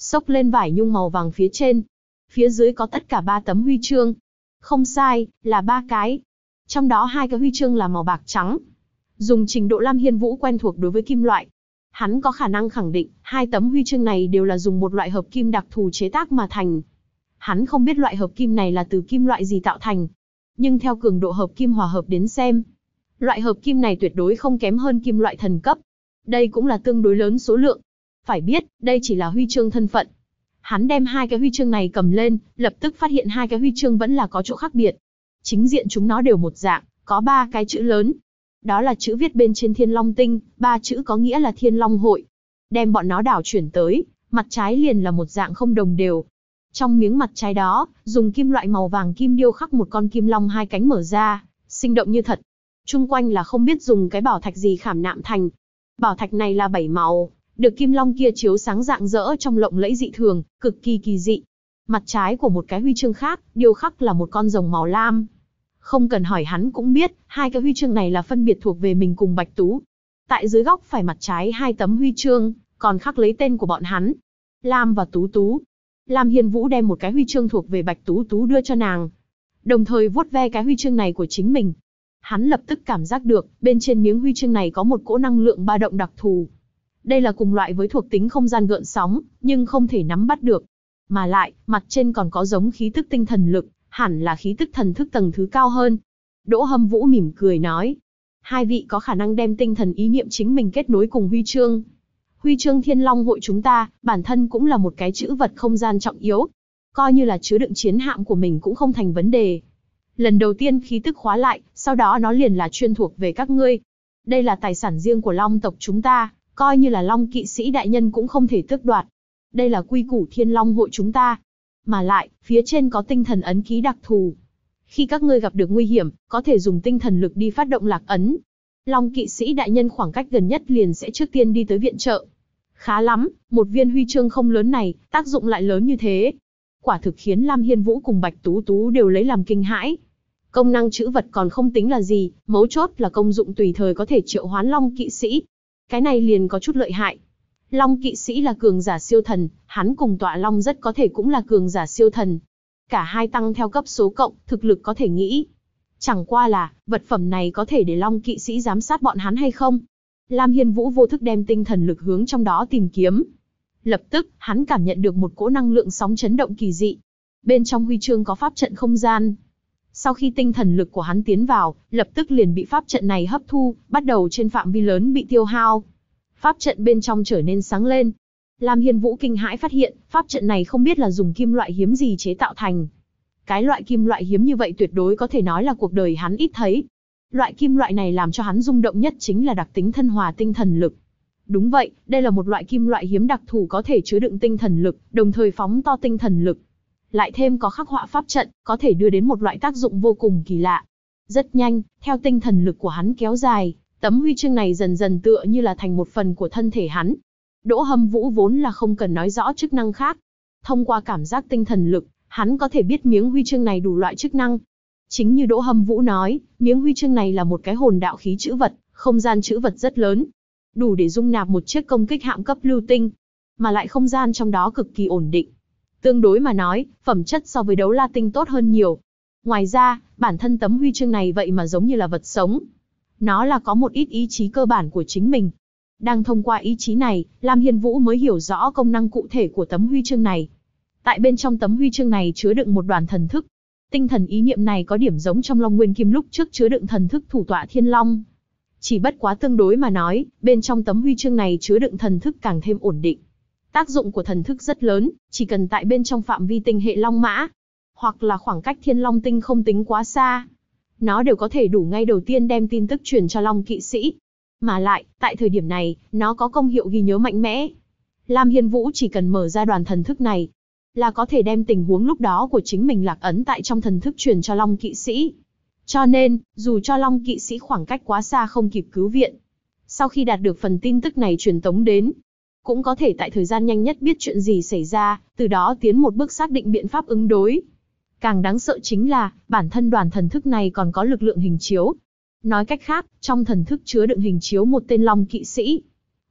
Speaker 1: xốc lên vải nhung màu vàng phía trên. Phía dưới có tất cả 3 tấm huy chương. Không sai, là 3 cái. Trong đó 2 cái huy chương là màu bạc trắng. Dùng trình độ Lam Hiên Vũ quen thuộc đối với kim loại, hắn có khả năng khẳng định, 2 tấm huy chương này đều là dùng một loại hợp kim đặc thù chế tác mà thành. Hắn không biết loại hợp kim này là từ kim loại gì tạo thành, nhưng theo cường độ hợp kim hòa hợp đến xem, loại hợp kim này tuyệt đối không kém hơn kim loại thần cấp. Đây cũng là tương đối lớn số lượng. Phải biết, đây chỉ là huy chương thân phận. Hắn đem 2 cái huy chương này cầm lên, lập tức phát hiện 2 cái huy chương vẫn là có chỗ khác biệt. Chính diện chúng nó đều một dạng, có 3 cái chữ lớn. Đó là chữ viết bên trên Thiên Long Tinh, 3 chữ có nghĩa là Thiên Long Hội. Đem bọn nó đảo chuyển tới, mặt trái liền là một dạng không đồng đều. Trong miếng mặt trái đó, dùng kim loại màu vàng kim điêu khắc một con kim long 2 cánh mở ra, sinh động như thật. Chung quanh là không biết dùng cái bảo thạch gì khảm nạm thành. Bảo thạch này là 7 màu, được kim long kia chiếu sáng rạng rỡ trong lộng lẫy dị thường, cực kỳ kỳ dị. Mặt trái của một cái huy chương khác, điêu khắc là một con rồng màu lam. Không cần hỏi hắn cũng biết, 2 cái huy chương này là phân biệt thuộc về mình cùng Bạch Tú. Tại dưới góc phải mặt trái 2 tấm huy chương, còn khắc lấy tên của bọn hắn. Lam và Tú Tú. Lam Hiên Vũ đem một cái huy chương thuộc về Bạch Tú Tú đưa cho nàng, đồng thời vuốt ve cái huy chương này của chính mình. Hắn lập tức cảm giác được, bên trên miếng huy chương này có một cỗ năng lượng ba động đặc thù. Đây là cùng loại với thuộc tính không gian gợn sóng, nhưng không thể nắm bắt được. Mà lại, mặt trên còn có giống khí tức tinh thần lực, hẳn là khí tức thần thức tầng thứ cao hơn. Đỗ Hâm Vũ mỉm cười nói, 2 vị có khả năng đem tinh thần ý niệm chính mình kết nối cùng huy chương. Huy chương Thiên Long Hội chúng ta, bản thân cũng là một cái trữ vật không gian trọng yếu. Coi như là chứa đựng chiến hạm của mình cũng không thành vấn đề. Lần đầu tiên khí tức khóa lại, sau đó nó liền là chuyên thuộc về các ngươi. Đây là tài sản riêng của Long tộc chúng ta, coi như là Long kỵ sĩ đại nhân cũng không thể tước đoạt. Đây là quy củ Thiên Long Hội chúng ta. Mà lại, phía trên có tinh thần ấn ký đặc thù. Khi các ngươi gặp được nguy hiểm, có thể dùng tinh thần lực đi phát động lạc ấn. Long kỵ sĩ đại nhân khoảng cách gần nhất liền sẽ trước tiên đi tới viện trợ. Khá lắm, một viên huy chương không lớn này, tác dụng lại lớn như thế. Quả thực khiến Lam Hiên Vũ cùng Bạch Tú Tú đều lấy làm kinh hãi. Công năng trữ vật còn không tính là gì, mấu chốt là công dụng tùy thời có thể triệu hoán Long kỵ sĩ. Cái này liền có chút lợi hại. Long kỵ sĩ là cường giả siêu thần, hắn cùng tọa Long rất có thể cũng là cường giả siêu thần. Cả hai tăng theo cấp số cộng, thực lực có thể nghĩ. Chẳng qua là, vật phẩm này có thể để Long kỵ sĩ giám sát bọn hắn hay không? Lam Hiên Vũ vô thức đem tinh thần lực hướng trong đó tìm kiếm. Lập tức, hắn cảm nhận được một cỗ năng lượng sóng chấn động kỳ dị. Bên trong huy chương có pháp trận không gian. Sau khi tinh thần lực của hắn tiến vào, lập tức liền bị pháp trận này hấp thu, bắt đầu trên phạm vi lớn bị tiêu hao. Pháp trận bên trong trở nên sáng lên. Lam Hiên Vũ kinh hãi phát hiện, pháp trận này không biết là dùng kim loại hiếm gì chế tạo thành. Cái loại kim loại hiếm như vậy tuyệt đối có thể nói là cuộc đời hắn ít thấy. Loại kim loại này làm cho hắn rung động nhất chính là đặc tính thân hòa tinh thần lực. Đúng vậy, đây là một loại kim loại hiếm đặc thù có thể chứa đựng tinh thần lực, đồng thời phóng to tinh thần lực. Lại thêm có khắc họa pháp trận, có thể đưa đến một loại tác dụng vô cùng kỳ lạ. Rất nhanh, theo tinh thần lực của hắn kéo dài, tấm huy chương này dần dần tựa như là thành một phần của thân thể hắn. Đỗ Hâm Vũ vốn là không cần nói rõ chức năng khác. Thông qua cảm giác tinh thần lực, hắn có thể biết miếng huy chương này đủ loại chức năng. Chính như Đỗ Hâm Vũ nói, miếng huy chương này là một cái hồn đạo khí trữ vật, không gian trữ vật rất lớn. Đủ để dung nạp một chiếc công kích hạm cấp lưu tinh. Mà lại không gian trong đó cực kỳ ổn định. Tương đối mà nói, phẩm chất so với đấu la tinh tốt hơn nhiều. Ngoài ra, bản thân tấm huy chương này vậy mà giống như là vật sống. Nó là có một ít ý chí cơ bản của chính mình. Đang thông qua ý chí này, Lam Hiên Vũ mới hiểu rõ công năng cụ thể của tấm huy chương này. Tại bên trong tấm huy chương này chứa đựng một đoàn thần thức. Tinh thần ý niệm này có điểm giống trong Long Nguyên Kim lúc trước chứa đựng thần thức thủ tọa Thiên Long. Chỉ bất quá tương đối mà nói, bên trong tấm huy chương này chứa đựng thần thức càng thêm ổn định. Tác dụng của thần thức rất lớn, chỉ cần tại bên trong phạm vi tinh hệ Long Mã, hoặc là khoảng cách Thiên Long tinh không tính quá xa, nó đều có thể đủ ngay đầu tiên đem tin tức truyền cho Long kỵ sĩ. Mà lại, tại thời điểm này, nó có công hiệu ghi nhớ mạnh mẽ. Lam Hiên Vũ chỉ cần mở ra đoàn thần thức này, là có thể đem tình huống lúc đó của chính mình lạc ấn tại trong thần thức truyền cho Long kỵ sĩ. Cho nên, dù cho Long kỵ sĩ khoảng cách quá xa không kịp cứu viện, sau khi đạt được phần tin tức này truyền tống đến, cũng có thể tại thời gian nhanh nhất biết chuyện gì xảy ra, từ đó tiến một bước xác định biện pháp ứng đối. Càng đáng sợ chính là, bản thân đoàn thần thức này còn có lực lượng hình chiếu. Nói cách khác, trong thần thức chứa đựng hình chiếu một tên Long kỵ sĩ.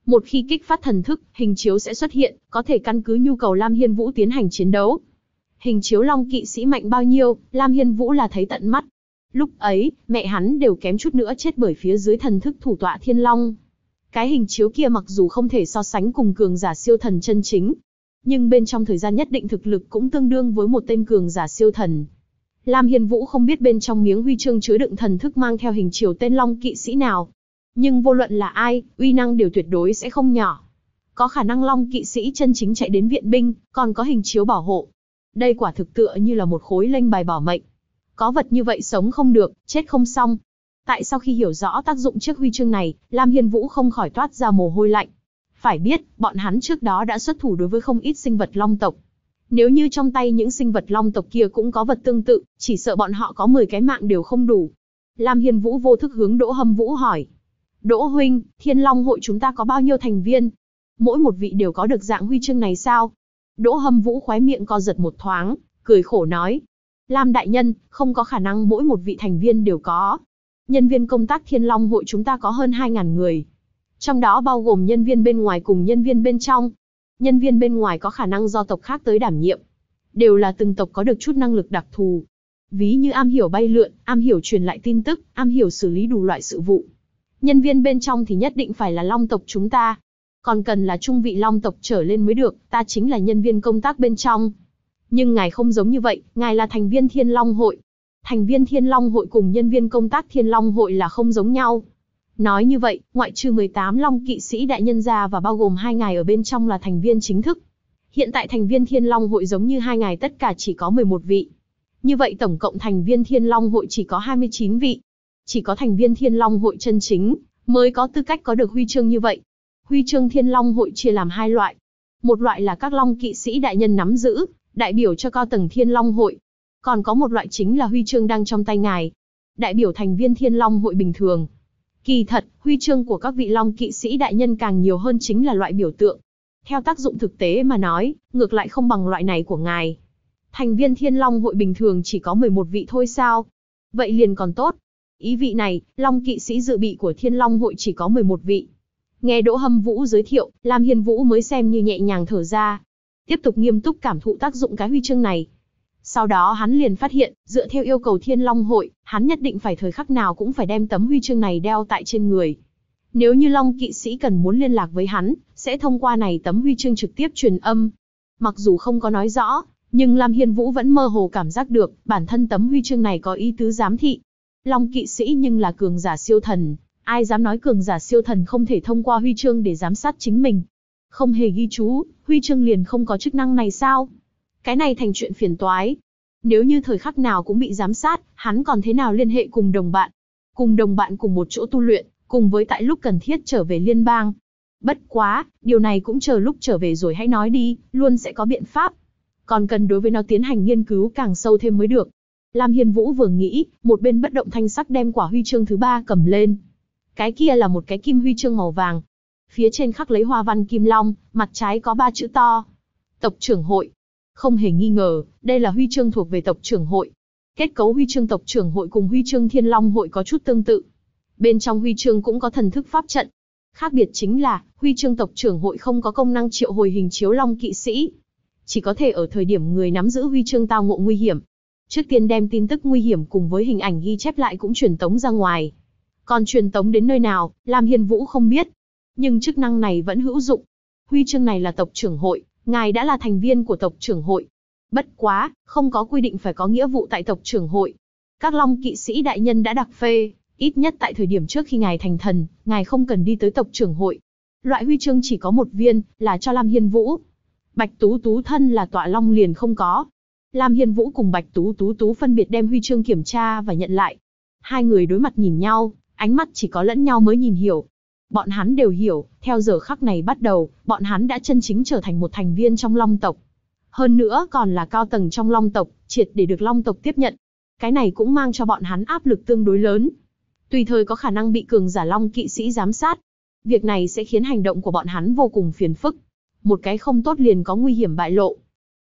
Speaker 1: Một khi kích phát thần thức, hình chiếu sẽ xuất hiện, có thể căn cứ nhu cầu Lam Hiên Vũ tiến hành chiến đấu. Hình chiếu Long kỵ sĩ mạnh bao nhiêu, Lam Hiên Vũ là thấy tận mắt. Lúc ấy, mẹ hắn đều kém chút nữa chết bởi phía dưới thần thức thủ tọa Thiên Long. Cái hình chiếu kia mặc dù không thể so sánh cùng cường giả siêu thần chân chính, nhưng bên trong thời gian nhất định thực lực cũng tương đương với một tên cường giả siêu thần. Lam Hiên Vũ không biết bên trong miếng huy chương chứa đựng thần thức mang theo hình chiếu tên Long kỵ sĩ nào. Nhưng vô luận là ai, uy năng đều tuyệt đối sẽ không nhỏ. Có khả năng Long kỵ sĩ chân chính chạy đến viện binh, còn có hình chiếu bảo hộ. Đây quả thực tựa như là một khối lệnh bài bảo mệnh. Có vật như vậy sống không được, chết không xong. Tại sao khi hiểu rõ tác dụng chiếc huy chương này, Lam Hiên Vũ không khỏi toát ra mồ hôi lạnh. Phải biết, bọn hắn trước đó đã xuất thủ đối với không ít sinh vật Long tộc. Nếu như trong tay những sinh vật Long tộc kia cũng có vật tương tự, chỉ sợ bọn họ có 10 cái mạng đều không đủ. Lam Hiên Vũ vô thức hướng Đỗ Hâm Vũ hỏi. Đỗ huynh, Thiên Long hội chúng ta có bao nhiêu thành viên? Mỗi một vị đều có được dạng huy chương này sao? Đỗ Hâm Vũ khóe miệng co giật một thoáng, cười khổ nói. Lam đại nhân, không có khả năng mỗi một vị thành viên đều có. Nhân viên công tác Thiên Long hội chúng ta có hơn 2.000 người. Trong đó bao gồm nhân viên bên ngoài cùng nhân viên bên trong. Nhân viên bên ngoài có khả năng do tộc khác tới đảm nhiệm. Đều là từng tộc có được chút năng lực đặc thù. Ví như am hiểu bay lượn, am hiểu truyền lại tin tức, am hiểu xử lý đủ loại sự vụ. Nhân viên bên trong thì nhất định phải là Long tộc chúng ta. Còn cần là trung vị Long tộc trở lên mới được, ta chính là nhân viên công tác bên trong. Nhưng ngài không giống như vậy, ngài là thành viên Thiên Long hội. Thành viên Thiên Long hội cùng nhân viên công tác Thiên Long hội là không giống nhau. Nói như vậy, ngoại trừ 18 Long kỵ sĩ đại nhân gia và bao gồm 2 ngài ở bên trong là thành viên chính thức. Hiện tại thành viên Thiên Long hội giống như 2 ngài tất cả chỉ có 11 vị. Như vậy tổng cộng thành viên Thiên Long hội chỉ có 29 vị. Chỉ có thành viên Thiên Long hội chân chính mới có tư cách có được huy chương như vậy. Huy chương Thiên Long hội chia làm 2 loại. Một loại là các Long kỵ sĩ đại nhân nắm giữ, đại biểu cho cao tầng Thiên Long hội. Còn có một loại chính là huy chương đang trong tay ngài, đại biểu thành viên Thiên Long hội bình thường. Kỳ thật, huy chương của các vị Long kỵ sĩ đại nhân càng nhiều hơn chính là loại biểu tượng. Theo tác dụng thực tế mà nói, ngược lại không bằng loại này của ngài. Thành viên Thiên Long hội bình thường chỉ có 11 vị thôi sao? Vậy liền còn tốt. Ý vị này, Long kỵ sĩ dự bị của Thiên Long hội chỉ có 11 vị. Nghe Đỗ Hâm Vũ giới thiệu, Lam Hiên Vũ mới xem như nhẹ nhàng thở ra. Tiếp tục nghiêm túc cảm thụ tác dụng cái huy chương này. Sau đó hắn liền phát hiện, dựa theo yêu cầu Thiên Long hội, hắn nhất định phải thời khắc nào cũng phải đem tấm huy chương này đeo tại trên người. Nếu như Long kỵ sĩ cần muốn liên lạc với hắn, sẽ thông qua này tấm huy chương trực tiếp truyền âm. Mặc dù không có nói rõ, nhưng Lam Hiên Vũ vẫn mơ hồ cảm giác được, bản thân tấm huy chương này có ý tứ giám thị. Long kỵ sĩ nhưng là cường giả siêu thần, ai dám nói cường giả siêu thần không thể thông qua huy chương để giám sát chính mình. Không hề ghi chú, huy chương liền không có chức năng này sao? Cái này thành chuyện phiền toái. Nếu như thời khắc nào cũng bị giám sát, hắn còn thế nào liên hệ cùng đồng bạn? Cùng đồng bạn cùng một chỗ tu luyện, cùng với tại lúc cần thiết trở về liên bang. Bất quá, điều này cũng chờ lúc trở về rồi hãy nói đi, luôn sẽ có biện pháp. Còn cần đối với nó tiến hành nghiên cứu càng sâu thêm mới được. Lam Hiên Vũ vừa nghĩ, một bên bất động thanh sắc đem quả huy chương thứ 3 cầm lên. Cái kia là một cái kim huy chương màu vàng. Phía trên khắc lấy hoa văn kim long, mặt trái có 3 chữ to. Tộc trưởng hội. Không hề nghi ngờ, đây là huy chương thuộc về tộc trưởng hội. Kết cấu huy chương tộc trưởng hội cùng huy chương Thiên Long hội có chút tương tự. Bên trong huy chương cũng có thần thức pháp trận. Khác biệt chính là, huy chương tộc trưởng hội không có công năng triệu hồi hình chiếu Long kỵ sĩ. Chỉ có thể ở thời điểm người nắm giữ huy chương tao ngộ nguy hiểm, trước tiên đem tin tức nguy hiểm cùng với hình ảnh ghi chép lại cũng truyền tống ra ngoài. Còn truyền tống đến nơi nào, Lam Hiên Vũ không biết. Nhưng chức năng này vẫn hữu dụng. Huy chương này là tộc trưởng hội, ngài đã là thành viên của tộc trưởng hội. Bất quá, không có quy định phải có nghĩa vụ tại tộc trưởng hội. Các Long kỵ sĩ đại nhân đã đặc phê, ít nhất tại thời điểm trước khi ngài thành thần, ngài không cần đi tới tộc trưởng hội. Loại huy chương chỉ có một viên, là cho Lam Hiên Vũ. Bạch Tú Tú thân là tọa long liền không có. Lam Hiên Vũ cùng Bạch Tú Tú phân biệt đem huy chương kiểm tra và nhận lại. Hai người đối mặt nhìn nhau, ánh mắt chỉ có lẫn nhau mới nhìn hiểu. Bọn hắn đều hiểu, theo giờ khắc này bắt đầu, bọn hắn đã chân chính trở thành một thành viên trong Long tộc. Hơn nữa còn là cao tầng trong Long tộc, triệt để được Long tộc tiếp nhận. Cái này cũng mang cho bọn hắn áp lực tương đối lớn. Tùy thời có khả năng bị cường giả Long kỵ sĩ giám sát. Việc này sẽ khiến hành động của bọn hắn vô cùng phiền phức. Một cái không tốt liền có nguy hiểm bại lộ.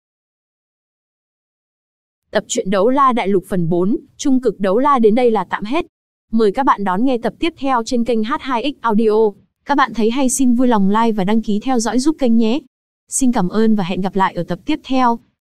Speaker 1: Tập truyện Đấu La Đại Lục phần 4, Trung cực Đấu La đến đây là tạm hết. Mời các bạn đón nghe tập tiếp theo trên kênh H2X Audio. Các bạn thấy hay xin vui lòng like và đăng ký theo dõi giúp kênh nhé. Xin cảm ơn và hẹn gặp lại ở tập tiếp theo.